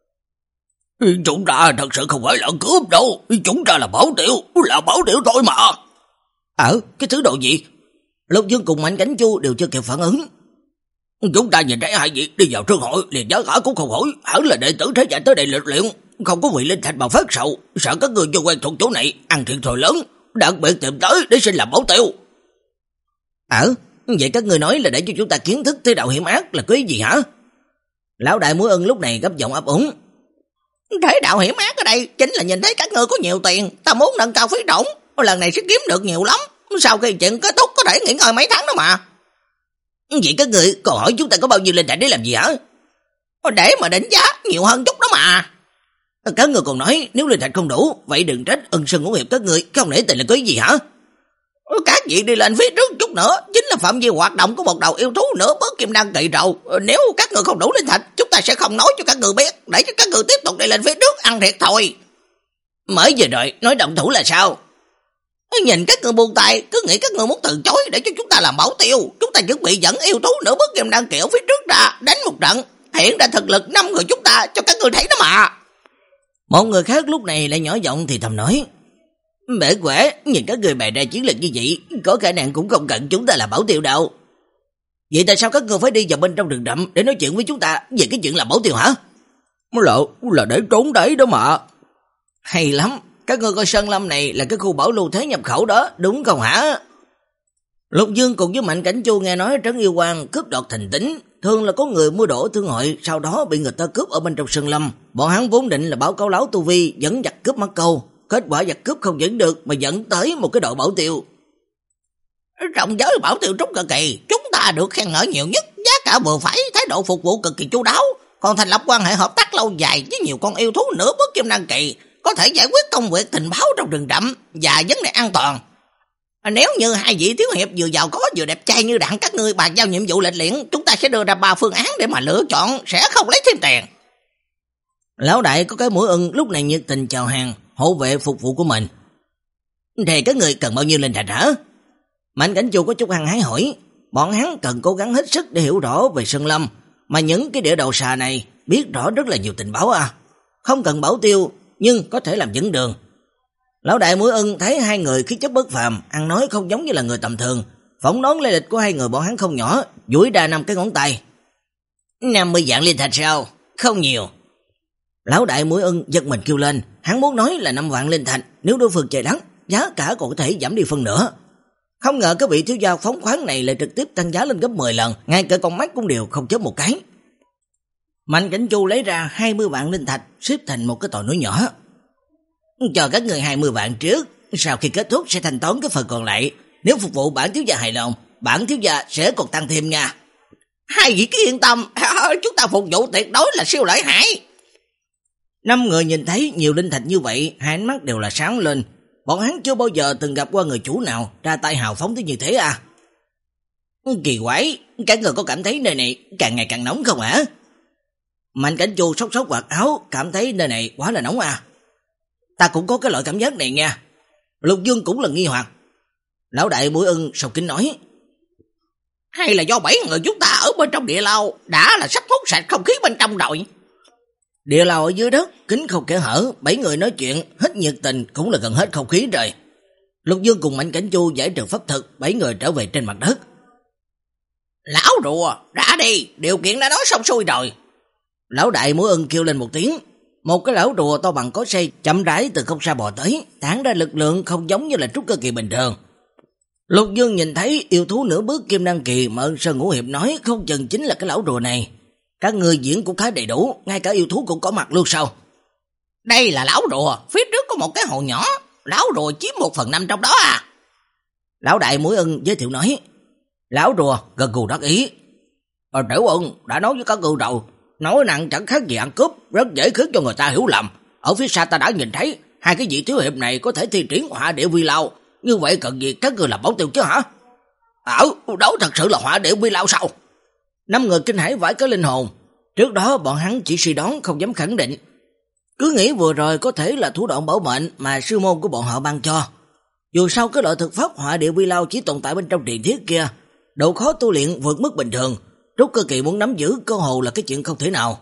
Chúng ta thật sự không phải là cướp đâu, chúng ta là bảo tiểu, là bảo tiểu thôi mà. Ờ, cái thứ độ gì? Lục Dương cùng Mạnh Cảnh Chu đều chưa kịp phản ứng. Chúng ta nhìn thấy hai vị đi vào thương hội, liền giá cả cũng không hỏi, hẳn là đệ tử thế giả tới đây lịch luyện, không có vị linh thạch mà phát sầu, sợ các người chưa quen thuộc chỗ này, ăn thiệt thòi lớn, đặc biệt tìm tới để xin làm bảo tiêu. Ờ, vậy các người nói là để cho chúng ta kiến thức thế đạo hiểm ác là có ý gì hả? Lão đại Mũi Ưng lúc này gấp giọng ấp úng. Thế đạo hiểm ác ở đây chính là nhìn thấy các ngươi có nhiều tiền, ta muốn nâng cao phí trỏng, lần này sẽ kiếm được nhiều lắm, sau khi chuyện kết thúc có thể nghỉ ngơi mấy tháng đó mà. Vậy các người còn hỏi chúng ta có bao nhiêu linh thạch để làm gì hả? Để mà định giá nhiều hơn chút đó mà. Các người còn nói nếu linh thạch không đủ, vậy đừng trách Ân Sơn Ngũ Hiệp các người không nể tình là có ý gì hả? Các vị đi lên phía trước chút nữa, chính là phạm vi hoạt động của một đầu yêu thú nữa bớt Kim Đan kỳ rồi. Nếu các người không đủ linh thạch, chúng ta sẽ không nói cho các người biết, để cho các người tiếp tục đi lên phía trước ăn thiệt thôi. Mới vừa rồi nói động thủ là sao? Nhìn các người buông tay, cứ nghĩ các người muốn từ chối để cho chúng ta làm bảo tiêu. Chúng ta chuẩn bị dẫn yêu thú nữa bớt Kim Đan kỳ ở phía trước ra đánh một trận, hiện ra thực lực năm người chúng ta cho các người thấy đó mà. Một người khác lúc này lại nhỏ giọng thì thầm nói: Bể quẻ, nhìn các người bày ra chiến lược như vậy, có khả năng cũng không cần chúng ta là bảo tiêu đâu. Vậy tại sao các người phải đi vào bên trong rừng rậm để nói chuyện với chúng ta về cái chuyện làm bảo tiêu hả? Là, là để trốn đấy đó mà. Hay lắm, các người coi Sơn Lâm này là cái khu bảo lưu thế nhập khẩu đó, đúng không hả? Lục Dương cùng với Mạnh Cảnh Chu nghe nói Trấn Yêu Quang cướp đoạt thành tính, thường là có người mua đổ thương hội, sau đó bị người ta cướp ở bên trong Sơn Lâm. Bọn hắn vốn định là báo cáo láo tu vi dẫn giặc cướp mắc câu, kết quả giặc cướp không dẫn được mà dẫn tới một cái đội bảo tiêu. Trong giới bảo tiêu Trúc Cơ Kỳ, chúng ta được khen ngợi nhiều nhất, giá cả vừa phải, thái độ phục vụ cực kỳ chu đáo, còn thành lập quan hệ hợp tác lâu dài với nhiều con yêu thú nửa bước kim đăng kỳ, có thể giải quyết công việc tình báo trong rừng rậm và vấn đề an toàn. Nếu như hai vị thiếu hiệp vừa giàu có vừa đẹp trai như đặng các ngươi bàn giao nhiệm vụ lịch luyện, chúng ta sẽ đưa ra ba phương án để mà lựa chọn, sẽ không lấy thêm tiền. Lão đại có cái mũi ưng lúc này nhiệt tình chào hàng, hộ vệ phục vụ của mình. Thì các người cần bao nhiêu linh thạch hả? Mạnh Cảnh Chu có chút hăng hái hỏi. Bọn hắn cần cố gắng hết sức để hiểu rõ về Sơn Lâm, mà những cái địa đầu xà này biết rõ rất là nhiều tình báo à. Không cần bảo tiêu, nhưng có thể làm dẫn đường. Lão đại mũi ưng thấy hai người khí chất bất phàm, ăn nói không giống như là người tầm thường, phỏng đoán lai lịch của hai người bọn hắn không nhỏ, duỗi ra năm cái ngón tay. năm mươi vạn linh thạch sao? Không nhiều. Lão đại mũi ưng giật mình kêu lên, hắn muốn nói là năm vạn linh thạch, nếu đối phương chơi đắng, giá cả còn có thể giảm đi phân nửa. Không ngờ cái vị thiếu gia phóng khoáng này lại trực tiếp tăng giá lên gấp mười lần, ngay cả con mắt cũng đều không chớp một cái. Mạnh Cảnh Chu lấy ra hai mươi vạn linh thạch, xếp thành một cái tòa núi nhỏ. Cho các người hai mươi vạn trước, sau khi kết thúc sẽ thanh toán cái phần còn lại, nếu phục vụ bản thiếu gia hài lòng, bản thiếu gia sẽ còn tăng thêm nha. Hai vị cứ yên tâm, chúng ta phục vụ tuyệt đối là siêu lợi hại. Năm người nhìn thấy nhiều linh thạch như vậy, hai ánh mắt đều là sáng lên. Bọn hắn chưa bao giờ từng gặp qua người chủ nào ra tay hào phóng tới như thế à. Kỳ quái, các người có cảm thấy nơi này càng ngày càng nóng không hả? Mạnh Cảnh Chu sốc sốc quạt áo, cảm thấy nơi này quá là nóng à. Ta cũng có cái loại cảm giác này nha. Lục Dương cũng là nghi hoặc. Lão đại mũi ưng sầu kính nói: Hay là do bảy người chúng ta ở bên trong địa lao đã là sắp hút sạch không khí bên trong rồi. Địa lao ở dưới đất, kính không kẽ hở, bảy người nói chuyện, hít nhiệt tình cũng là gần hết không khí rồi. Lục Dương cùng Mạnh Cảnh Chu giải trừ pháp thực, bảy người trở về trên mặt đất. Lão rùa, đã đi, điều kiện đã nói xong xuôi rồi. Lão đại mũi ưng kêu lên một tiếng. Một cái lão rùa to bằng cối xay chậm rãi từ không xa bò tới, tản ra lực lượng không giống như là trúc cơ kỳ bình thường. Lục Dương nhìn thấy yêu thú nửa bước kim đăng kỳ mà ân Sơn Ngũ Hiệp nói không chừng chính là cái lão rùa này. Các người diễn cũng khá đầy đủ, ngay cả yêu thú cũng có mặt luôn sao? Đây là lão rùa, phía trước có một cái hồ nhỏ, lão rùa chiếm một phần năm trong đó à? Lão đại mũi ưng giới thiệu nói. Lão rùa gật gù đắc ý. Ờ, tiểu ưng đã nói với các ngươi rồi, nói nặng chẳng khác gì ăn cướp, rất dễ khiến cho người ta hiểu lầm. Ở phía xa ta đã nhìn thấy hai cái vị thiếu hiệp này có thể thi triển hỏa địa vi lao, như vậy cần gì các người làm bảo tiêu chứ hả? Ở đấu thật sự là hỏa địa vi lao sao? Năm người kinh hãi vãi cái linh hồn. Trước đó bọn hắn chỉ suy đoán không dám khẳng định, cứ nghĩ vừa rồi có thể là thủ đoạn bảo mệnh mà sư môn của bọn họ ban cho. Dù sao cái loại thực pháp hỏa địa vi lao chỉ tồn tại bên trong truyền thuyết kia, độ khó tu luyện vượt mức bình thường, Trúc Cơ Kỳ muốn nắm giữ cơ hồ là cái chuyện không thể nào.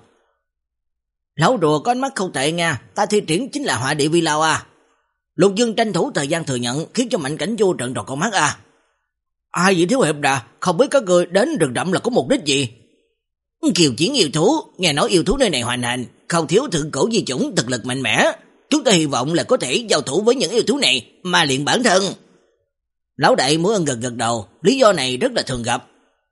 Lão rùa có ánh mắt không tệ nha, ta thi triển chính là hỏa địa vi lao à. Lục Dương tranh thủ thời gian thừa nhận, khiến cho Mạnh Cảnh Chu trợn tròn con mắt à. Ai vậy thiếu hiệp đà, không biết các người đến rừng rậm là có mục đích gì? Kiều chiến yêu thú, nghe nói yêu thú nơi này hoành hành, không thiếu thượng cổ di chủng thực lực mạnh mẽ. Chúng ta hy vọng là có thể giao thủ với những yêu thú này mà luyện bản thân. Lão đại mũi ưng gật gật đầu, lý do này rất là thường gặp.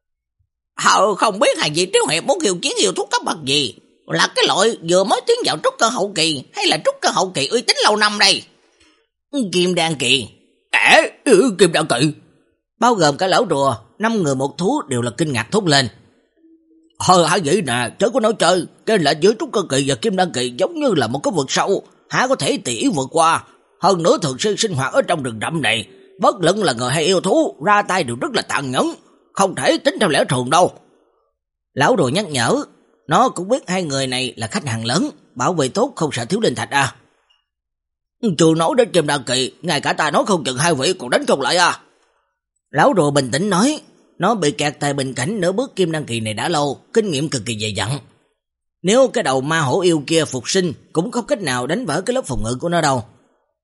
Họ không biết hai vị thiếu hiệp muốn kiều chiến yêu thú cấp bậc gì, là cái loại vừa mới tiến vào trúc cơ hậu kỳ hay là trúc cơ hậu kỳ uy tín lâu năm đây? Kim đan kỳ. À, ừ, kim đan kỳ. Bao gồm cả lão rùa, năm người một thú đều là kinh ngạc thốt lên. Hờ hả vậy nè, chớ có nói chơi, cái lệch giữa trúc cơ kỳ và kim đan kỳ giống như là một cái vực sâu, hả có thể tỉ vượt qua. Hơn nữa thường xuyên sinh hoạt ở trong rừng rậm này, bất luận là người hay yêu thú, ra tay đều rất là tàn nhẫn, không thể tính theo lẽ thường đâu. Lão rùa nhắc nhở, nó cũng biết hai người này là khách hàng lớn, bảo vệ tốt không sợ thiếu linh thạch à. Chưa nói đến kim đan kỳ, ngay cả ta nói không chừng hai vị còn đánh không lại à. Lão rùa bình tĩnh nói, nó bị kẹt tại bình cảnh nửa bước kim đan kỳ này đã lâu, kinh nghiệm cực kỳ dày dặn. Nếu cái đầu ma hổ yêu kia phục sinh cũng không cách nào đánh vỡ cái lớp phòng ngự của nó đâu.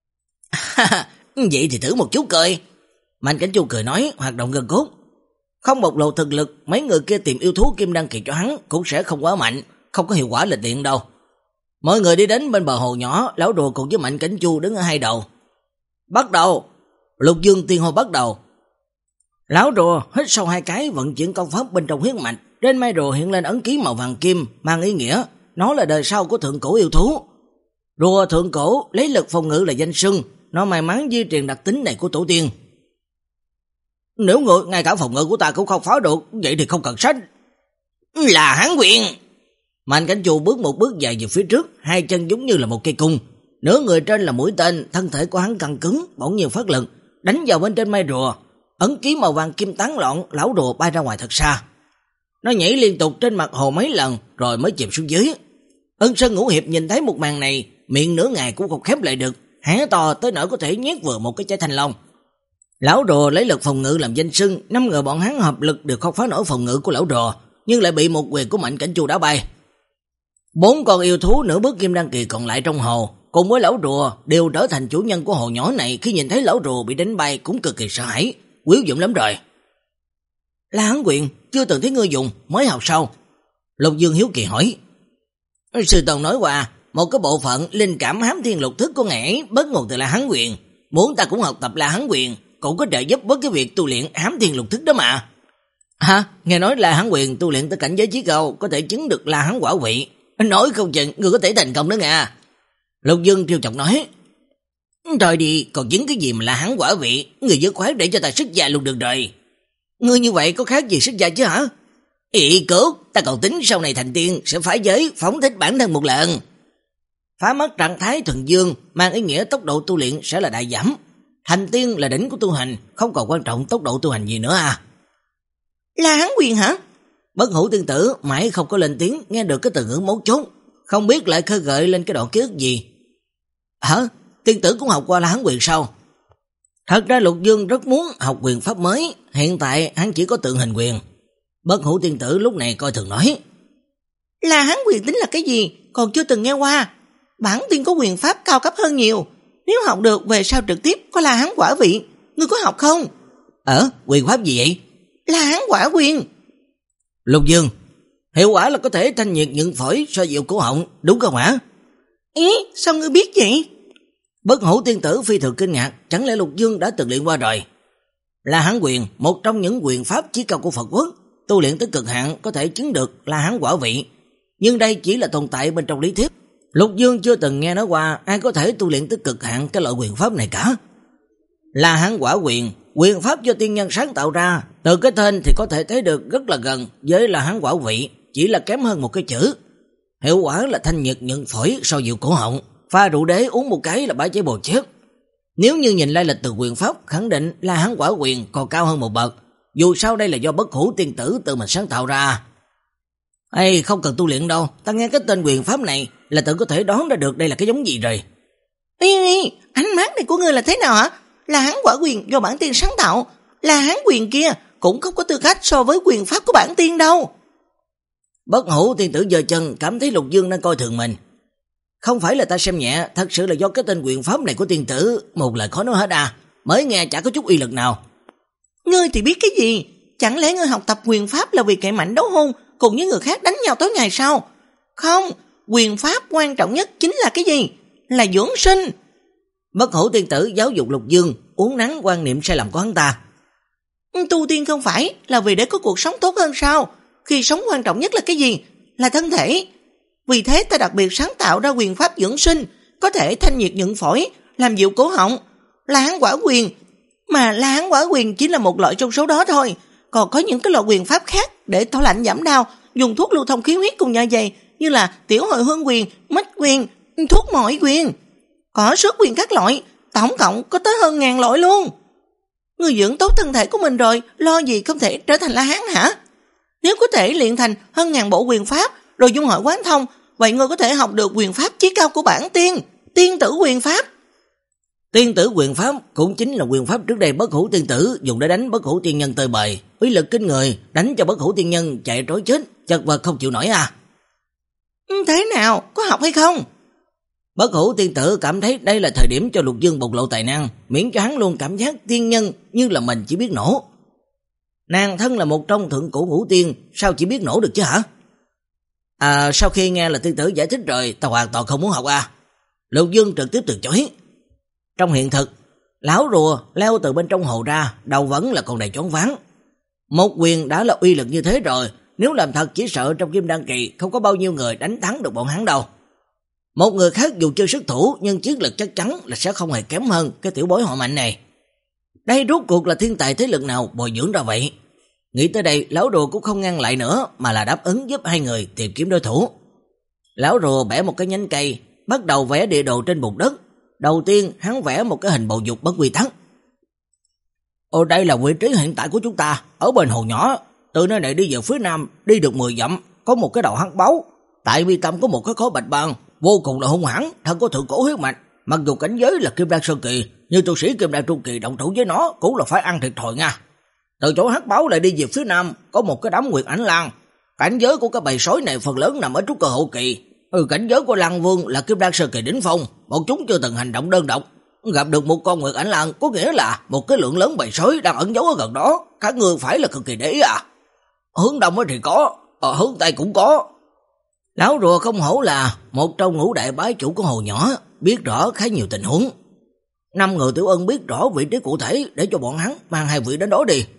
Vậy thì thử một chút coi. Mạnh Cảnh Chu cười nói, hoạt động gân cốt. Không bộc lộ thực lực, mấy người kia tìm yêu thú kim đăng kỳ cho hắn cũng sẽ không quá mạnh, không có hiệu quả là tiện đâu. Mọi người đi đến bên bờ hồ nhỏ, lão rùa cùng với Mạnh Cảnh Chu đứng ở hai đầu. Bắt đầu! Lục Dương tiên hô bắt đầu. Lão rùa hít sâu hai cái, vận chuyển công pháp bên trong huyết mạch, trên mai rùa hiện lên ấn ký màu vàng kim, mang ý nghĩa nó là đời sau của thượng cổ yêu thú. Rùa thượng cổ lấy lực phòng ngự là danh xưng, nó may mắn di truyền đặc tính này của tổ tiên. Nếu người ngay cả phòng ngự của ta cũng không phá được, vậy thì không cần sách. Là Hán Quyền. Mạnh Cảnh Chu bước một bước dài về phía trước, hai chân giống như là một cây cung, nửa người trên là mũi tên, thân thể của hắn căng cứng, bỗng nhiên phát lực, đánh vào bên trên mai rùa. Ấn ký màu vàng kim tán loạn, lão rùa bay ra ngoài thật xa. Nó nhảy liên tục trên mặt hồ mấy lần rồi mới chìm xuống dưới. Ân Sơn Ngũ Hiệp nhìn thấy một màn này, miệng nửa ngày cũng không khép lại được, hé to tới nỗi có thể nhét vừa một cái trái thanh long. Lão rùa lấy lực phòng ngự làm danh xưng, năm người bọn hắn hợp lực đều không phá nổi phòng ngự của lão rùa, nhưng lại bị một quyền của Mạnh Cảnh Chu đá bay. Bốn con yêu thú nửa bước kim đăng kỳ còn lại trong hồ, cùng với lão rùa đều trở thành chủ nhân của hồ nhỏ này, khi nhìn thấy lão rùa bị đánh bay cũng cực kỳ sợ hãi, quýu dụng lắm rồi. Là Hán Quyền, chưa từng thấy ngươi dùng, mới học sao? Lục Dương hiếu kỳ hỏi. Sư Tôn nói qua, một cái bộ phận linh cảm hám thiên lục thức của ngài ấy bắt nguồn từ La Hán Quyền, muốn ta cũng học tập La Hán Quyền, cũng có trợ giúp với cái việc tu luyện hám thiên lục thức đó mà. Hả? Nghe nói La Hán Quyền tu luyện tới cảnh giới chí cao, có thể chứng được La Hán quả vị. Nói không chừng ngươi có thể thành công đó nha. Lục Dương trêu chọc nói. Rồi đi, còn chứng cái gì mà La Hán quả vị, người dứt khoát để cho ta xuất gia luôn được rồi. Ngươi như vậy có khác gì xuất gia chứ hả? Ý cốt, ta còn tính sau này thành tiên sẽ phá giới, phóng thích bản thân một lần. Phá mất trạng thái thuần dương mang ý nghĩa tốc độ tu luyện sẽ là đại giảm. Thành tiên là đỉnh của tu hành, không còn quan trọng tốc độ tu hành gì nữa à. La Hán Quyền hả? Bất Hủ tiên tử mãi không có lên tiếng, nghe được cái từ ngữ mấu chốt, không biết lại khơi gợi lên cái đoạn ký ức gì. Hả? Tiên tử cũng học qua La Hán Quyền sao? Thật ra Lục Dương rất muốn học quyền pháp mới, hiện tại hắn chỉ có tượng hình quyền. Bất Hủ tiên tử lúc này coi thường nói. La Hán Quyền tính là cái gì? Còn chưa từng nghe qua. Bản tiên có quyền pháp cao cấp hơn nhiều. Nếu học được về sau trực tiếp có La Hán quả vị. Ngươi có học không? Ờ, quyền pháp gì vậy? La Hán quả quyền. Lục Dương, hiệu quả là có thể thanh nhiệt nhuận phổi, xoa dịu cổ họng, đúng không hả? Ý, sao ngươi biết vậy? Bất Hủ tiên tử phi thường kinh ngạc, chẳng lẽ Lục Dương đã từng luyện qua rồi? La Hán Quyền, một trong những quyền pháp chí cao của Phật quốc, tu luyện tới cực hạn có thể chứng được La Hán quả vị, nhưng đây chỉ là tồn tại bên trong lý thuyết. Lục Dương chưa từng nghe nói qua ai có thể tu luyện tới cực hạn cái loại quyền pháp này cả. La Hán quả quyền, quyền pháp do tiên nhân sáng tạo ra, từ cái tên thì có thể thấy được rất là gần với La Hán quả vị, chỉ là kém hơn một cái chữ. Hiệu quả là thanh nhiệt nhuận phổi, xoa dịu cổ họng, pha rượu đế uống một cái là bãi cháy bồ chết. Nếu như nhìn lai lịch từ quyền pháp, khẳng định La Hán quả quyền còn cao hơn một bậc, dù sao đây là do Bất Hủ tiên tử tự mình sáng tạo ra. Ê, không cần tu luyện đâu, ta nghe cái tên quyền pháp này là tự có thể đoán ra được đây là cái giống gì rồi. Ý, ý, ánh mắt này của ngươi là thế nào hả? La Hán quả quyền do bản tiên sáng tạo, La Hán quyền kia cũng không có tư cách so với quyền pháp của bản tiên đâu. Bất Hủ tiên tử giơ chân, cảm thấy Lục Dương đang coi thường mình. Không phải là ta xem nhẹ, thật sự là do cái tên quyền pháp này của tiên tử, một lời khó nói hết à, mới nghe chả có chút uy lực nào. Ngươi thì biết cái gì? Chẳng lẽ ngươi học tập quyền pháp là vì cậy mạnh đấu hung, cùng với người khác đánh nhau tối ngày sao? Không, quyền pháp quan trọng nhất chính là cái gì? Là dưỡng sinh. Bất Hủ tiên tử giáo dục Lục Dương, uốn nắn quan niệm sai lầm của hắn ta. Tu tiên không phải là vì để có cuộc sống tốt hơn sao? Khi sống quan trọng nhất là cái gì? Là thân thể. Vì thế ta đặc biệt sáng tạo ra quyền pháp dưỡng sinh, có thể thanh nhiệt nhuận phổi, làm dịu cổ họng. La Hán quả quyền, mà La Hán quả quyền chỉ là một loại trong số đó thôi. Còn có những cái loại quyền pháp khác để thổi lạnh giảm đau, dùng thuốc lưu thông khí huyết cùng nhau dày, như là tiểu hồi hương quyền, mích quyền, thuốc mỏi quyền, có sức quyền các loại, tổng cộng có tới hơn ngàn loại luôn. Người dưỡng tốt thân thể của mình rồi, lo gì không thể trở thành La Hán hả? Nếu có thể luyện thành hơn ngàn bộ quyền pháp, rồi dung hội quán thông, vậy ngươi có thể học được quyền pháp chí cao của bản tiên, tiên tử quyền pháp. Tiên tử quyền pháp cũng chính là quyền pháp trước đây Bất Hủ tiên tử dùng để đánh Bất Hủ tiên nhân tơi bời, uy lực kinh người, đánh cho Bất Hủ tiên nhân chạy trối chết, chật vật không chịu nổi à. Thế nào? Có học hay không? Bất Hủ tiên tử cảm thấy đây là thời điểm cho Lục Dương bộc lộ tài năng, miễn cho hắn luôn cảm giác tiên nhân như là mình chỉ biết nổ. Nàng thân là một trong thượng cổ ngũ tiên, sao chỉ biết nổ được chứ hả? À, sau khi nghe là tiên tử giải thích rồi, ta hoàn toàn không muốn học à. Lục Dương trực tiếp từ chối. Trong hiện thực, lão rùa leo từ bên trong hồ ra, đầu vẫn là còn đầy choáng váng. Một quyền đã là uy lực như thế rồi, nếu làm thật chỉ sợ trong Kim Đan kỳ không có bao nhiêu người đánh thắng được bọn hắn đâu. Một người khác dù chưa sức thủ nhưng chiến lực chắc chắn là sẽ không hề kém hơn cái tiểu bối họ Mạnh này. Đây rốt cuộc là thiên tài thế lực nào bồi dưỡng ra vậy? Nghĩ tới đây, lão rùa cũng không ngăn lại nữa mà là đáp ứng giúp hai người tìm kiếm đối thủ. Lão rùa bẻ một cái nhánh cây, bắt đầu vẽ địa đồ trên bùn đất. Đầu tiên hắn vẽ một cái hình bầu dục bất quy tắc. Ở đây là vị trí hiện tại của chúng ta, ở bên hồ nhỏ, từ nơi này đi về phía nam, đi được mười dặm, có một cái đầu hắc báo, tại mi tâm có một cái khối bạch băng, vô cùng là hung hãn, thân có thượng cổ huyết mạch, mặc dù cảnh giới là Kim Đan sơ kỳ, nhưng tu sĩ Kim Đan trung kỳ động thủ với nó cũng là phải ăn thiệt thòi nha. Từ chỗ hắc báo lại đi về phía nam, có một cái đám Nguyệt Ảnh Lang, cảnh giới của cái bầy sói này phần lớn nằm ở trúc cơ hậu kỳ. Ừ, cảnh giới của Lăng Vương là Kim Đan sơ kỳ đỉnh phong, bọn chúng chưa từng hành động đơn độc. Gặp được một con Nguyệt Ảnh Lang có nghĩa là một cái lượng lớn bầy sói đang ẩn giấu ở gần đó, các ngươi phải là cực kỳ để ý à. Hướng đông thì có, ở hướng tây cũng có. Lão rùa không hổ là một trong ngũ đại bái chủ của hồ nhỏ, biết rõ khá nhiều tình huống. Năm người tiểu ân biết rõ vị trí cụ thể để cho bọn hắn mang hai vị đến đó đi.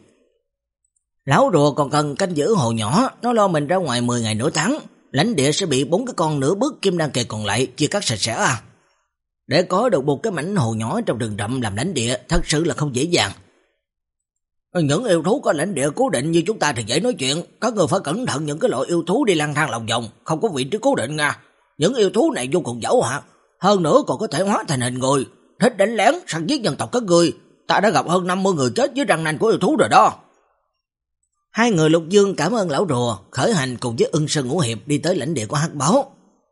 Lão rùa còn cần canh giữ hồ nhỏ, nó lo mình ra ngoài mười ngày nửa tháng, lãnh địa sẽ bị bốn cái con nửa bước Kim Đan kỳ còn lại chia cắt sạch sẽ à. Để có được một cái mảnh hồ nhỏ trong rừng rậm làm lãnh địa thật sự là không dễ dàng. Những yêu thú có lãnh địa cố định như chúng ta thì dễ nói chuyện, các người phải cẩn thận những cái loại yêu thú đi lang thang lòng vòng, không có vị trí cố định nha. Những yêu thú này vô cùng giàu hạn, hơn nữa còn có thể hóa thành hình người, thích đánh lén săn giết dân tộc các ngươi. Ta đã gặp hơn năm mươi người chết dưới răng nanh của yêu thú rồi đó. Hai người Lục Dương cảm ơn lão rùa, khởi hành cùng với Ưng Sơn Ngũ Hiệp đi tới lãnh địa của hắc báo.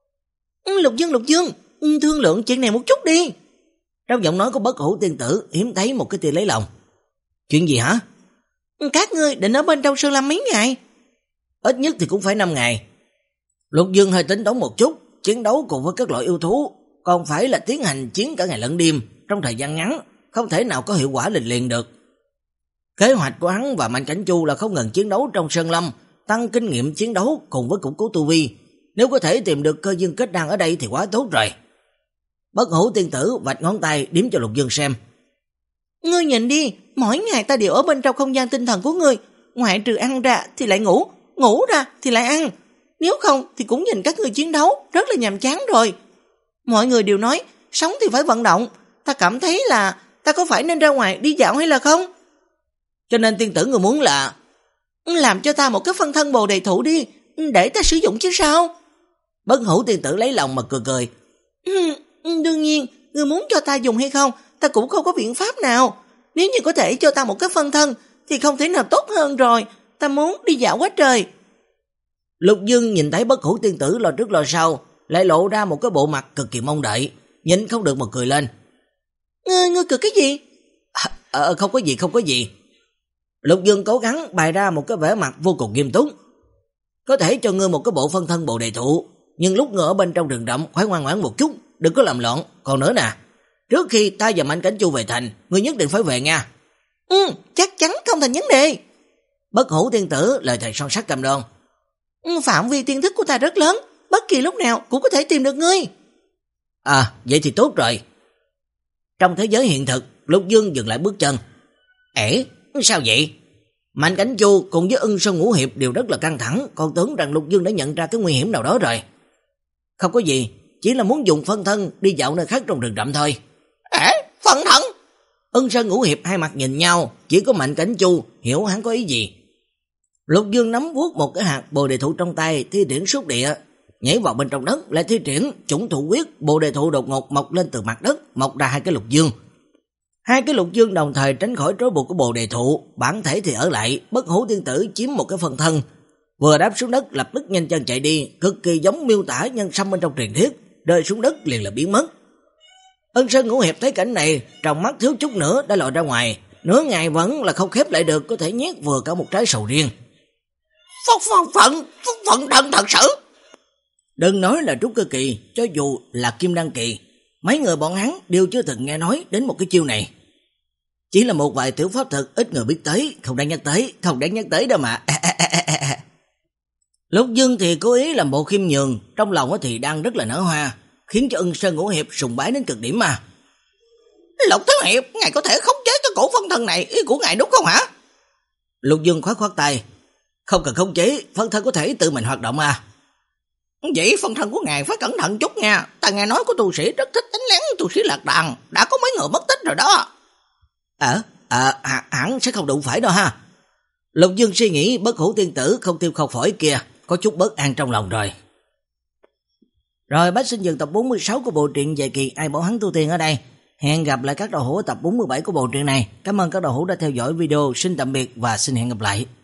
Lục Dương, Lục Dương, thương lượng chuyện này một chút đi. Trong giọng nói của Bất Hủ tiên tử hiếm thấy một cái tia lấy lòng. Chuyện gì hả? Các ngươi định ở bên trong Sơn Lâm mấy ngày? Ít nhất thì cũng phải năm ngày. Lục Dương hơi tính toán một chút, chiến đấu cùng với các loại yêu thú, còn phải là tiến hành chiến cả ngày lẫn đêm, trong thời gian ngắn, không thể nào có hiệu quả liền liền được. Kế hoạch của hắn và Mạnh Cảnh Chu là không ngừng chiến đấu trong Sơn Lâm, tăng kinh nghiệm chiến đấu cùng với củng cố tu vi. Nếu có thể tìm được cơ duyên kết đan ở đây thì quá tốt rồi. Bất Hủ tiên tử vạch ngón tay điểm cho Lục Dương xem. Ngươi nhìn đi, mỗi ngày ta đều ở bên trong không gian tinh thần của ngươi, ngoại trừ ăn ra thì lại ngủ, ngủ ra thì lại ăn. Nếu không thì cũng nhìn các ngươi chiến đấu, rất là nhàm chán rồi. Mọi người đều nói, sống thì phải vận động, ta cảm thấy là ta có phải nên ra ngoài đi dạo hay là không? Cho nên tiên tử người muốn là làm cho ta một cái phân thân bồ đề thụ đi, để ta sử dụng chứ sao? Bất Hủ tiên tử lấy lòng mà cười cười. Ừ, đương nhiên, ngươi muốn cho ta dùng hay không, ta cũng không có biện pháp nào. Nếu như có thể cho ta một cái phân thân thì không thể nào tốt hơn rồi, ta muốn đi dạo quá trời. Lục Dương nhìn thấy Bất Hủ tiên tử lo trước lo sau, lại lộ ra một cái bộ mặt cực kỳ mong đợi, nhìn không được mà cười lên. Ngươi, ngươi cười cái gì? À, à, không có gì, không có gì. Lục Dương cố gắng bày ra một cái vẻ mặt vô cùng nghiêm túc. Có thể cho ngươi một cái bộ phân thân bồ đề thụ, nhưng lúc ngươi ở bên trong rừng rậm phải ngoan ngoãn một chút, đừng có làm loạn. Còn nữa nè, trước khi ta và Mạnh Cảnh Chu về thành, ngươi nhất định phải về nha. Ừ, chắc chắn không thành vấn đề. Bất Hủ tiên tử lời thề son sắt cam đoan. Ừ, phạm vi tiên thức của ta rất lớn, bất kỳ lúc nào cũng có thể tìm được ngươi. À, vậy thì tốt rồi. Trong thế giới hiện thực, Lục Dương dừng lại bước chân. Ế, sao vậy? Mạnh Cảnh Chu cùng với Ưng Sơn Ngũ Hiệp đều rất là căng thẳng, còn tưởng rằng Lục Dương đã nhận ra cái nguy hiểm nào đó rồi. Không có gì, chỉ là muốn dùng phân thân đi dạo nơi khác trong rừng rậm thôi. Ế, phân thân? Ưng Sơn Ngũ Hiệp hai mặt nhìn nhau, chỉ có Mạnh Cảnh Chu hiểu hắn có ý gì. Lục Dương nắm vuốt một cái hạt bồ đề thụ trong tay, thi triển xúc địa, nhảy vào bên trong đất, lại thi triển chủng thụ quyết. Bồ đề thụ đột ngột mọc lên từ mặt đất, mọc ra hai cái lục dương. Hai cái lục dương đồng thời tránh khỏi trói buộc của bồ đề thụ, bản thể thì ở lại. Bất Hủ tiên tử chiếm một cái phần thân, vừa đáp xuống đất lập tức nhanh chân chạy đi, cực kỳ giống miêu tả nhân sâm bên trong truyền thuyết, rơi xuống đất liền là biến mất. Ân Sơn Ngũ Hiệp thấy cảnh này, trong mắt thiếu chút nữa đã lòi ra ngoài, nửa ngày vẫn là không khép lại được, có thể nhét vừa cả một trái sầu riêng. Phúc phận phận, phúc phận thân thật sự. Đừng nói là trúc cơ kỳ, cho dù là kim đan kỳ, mấy người bọn hắn đều chưa từng nghe nói đến một cái chiêu này. Chỉ là một vài tiểu pháp thuật ít người biết tới, không đáng nhắc tới, không đáng nhắc tới đâu mà. Lục Dương thì cố ý làm bộ khiêm nhường, trong lòng thì đang rất là nở hoa, khiến cho Ân Sơn Ngũ Hiệp sùng bái đến cực điểm mà. Lục Thiếu Hiệp, ngài có thể khống chế cái cổ phân thân này, ý của ngài đúng không hả? Lục Dương khoát khoát tay, không cần khống chế, phân thân có thể tự mình hoạt động à. Vậy phân thân của ngài phải cẩn thận chút nha, ta nghe nói của tu sĩ rất thích đánh lén tu sĩ lạc đàn, đã có mấy người mất tích rồi đó. Ờ, à, à, hẳn sẽ không đụng phải đâu ha. Lục Dương suy nghĩ bất hủ tiên tử không tiêu không phổi kia, có chút bất an trong lòng rồi. Rồi bác xin dừng tập bốn mươi sáu của bộ truyện về kỳ Ai Bảo Hắn Tu Tiên ở đây. Hẹn gặp lại các đầu hữu tập bốn mươi bảy của bộ truyện này. Cảm ơn các đầu hữu đã theo dõi video, xin tạm biệt và xin hẹn gặp lại.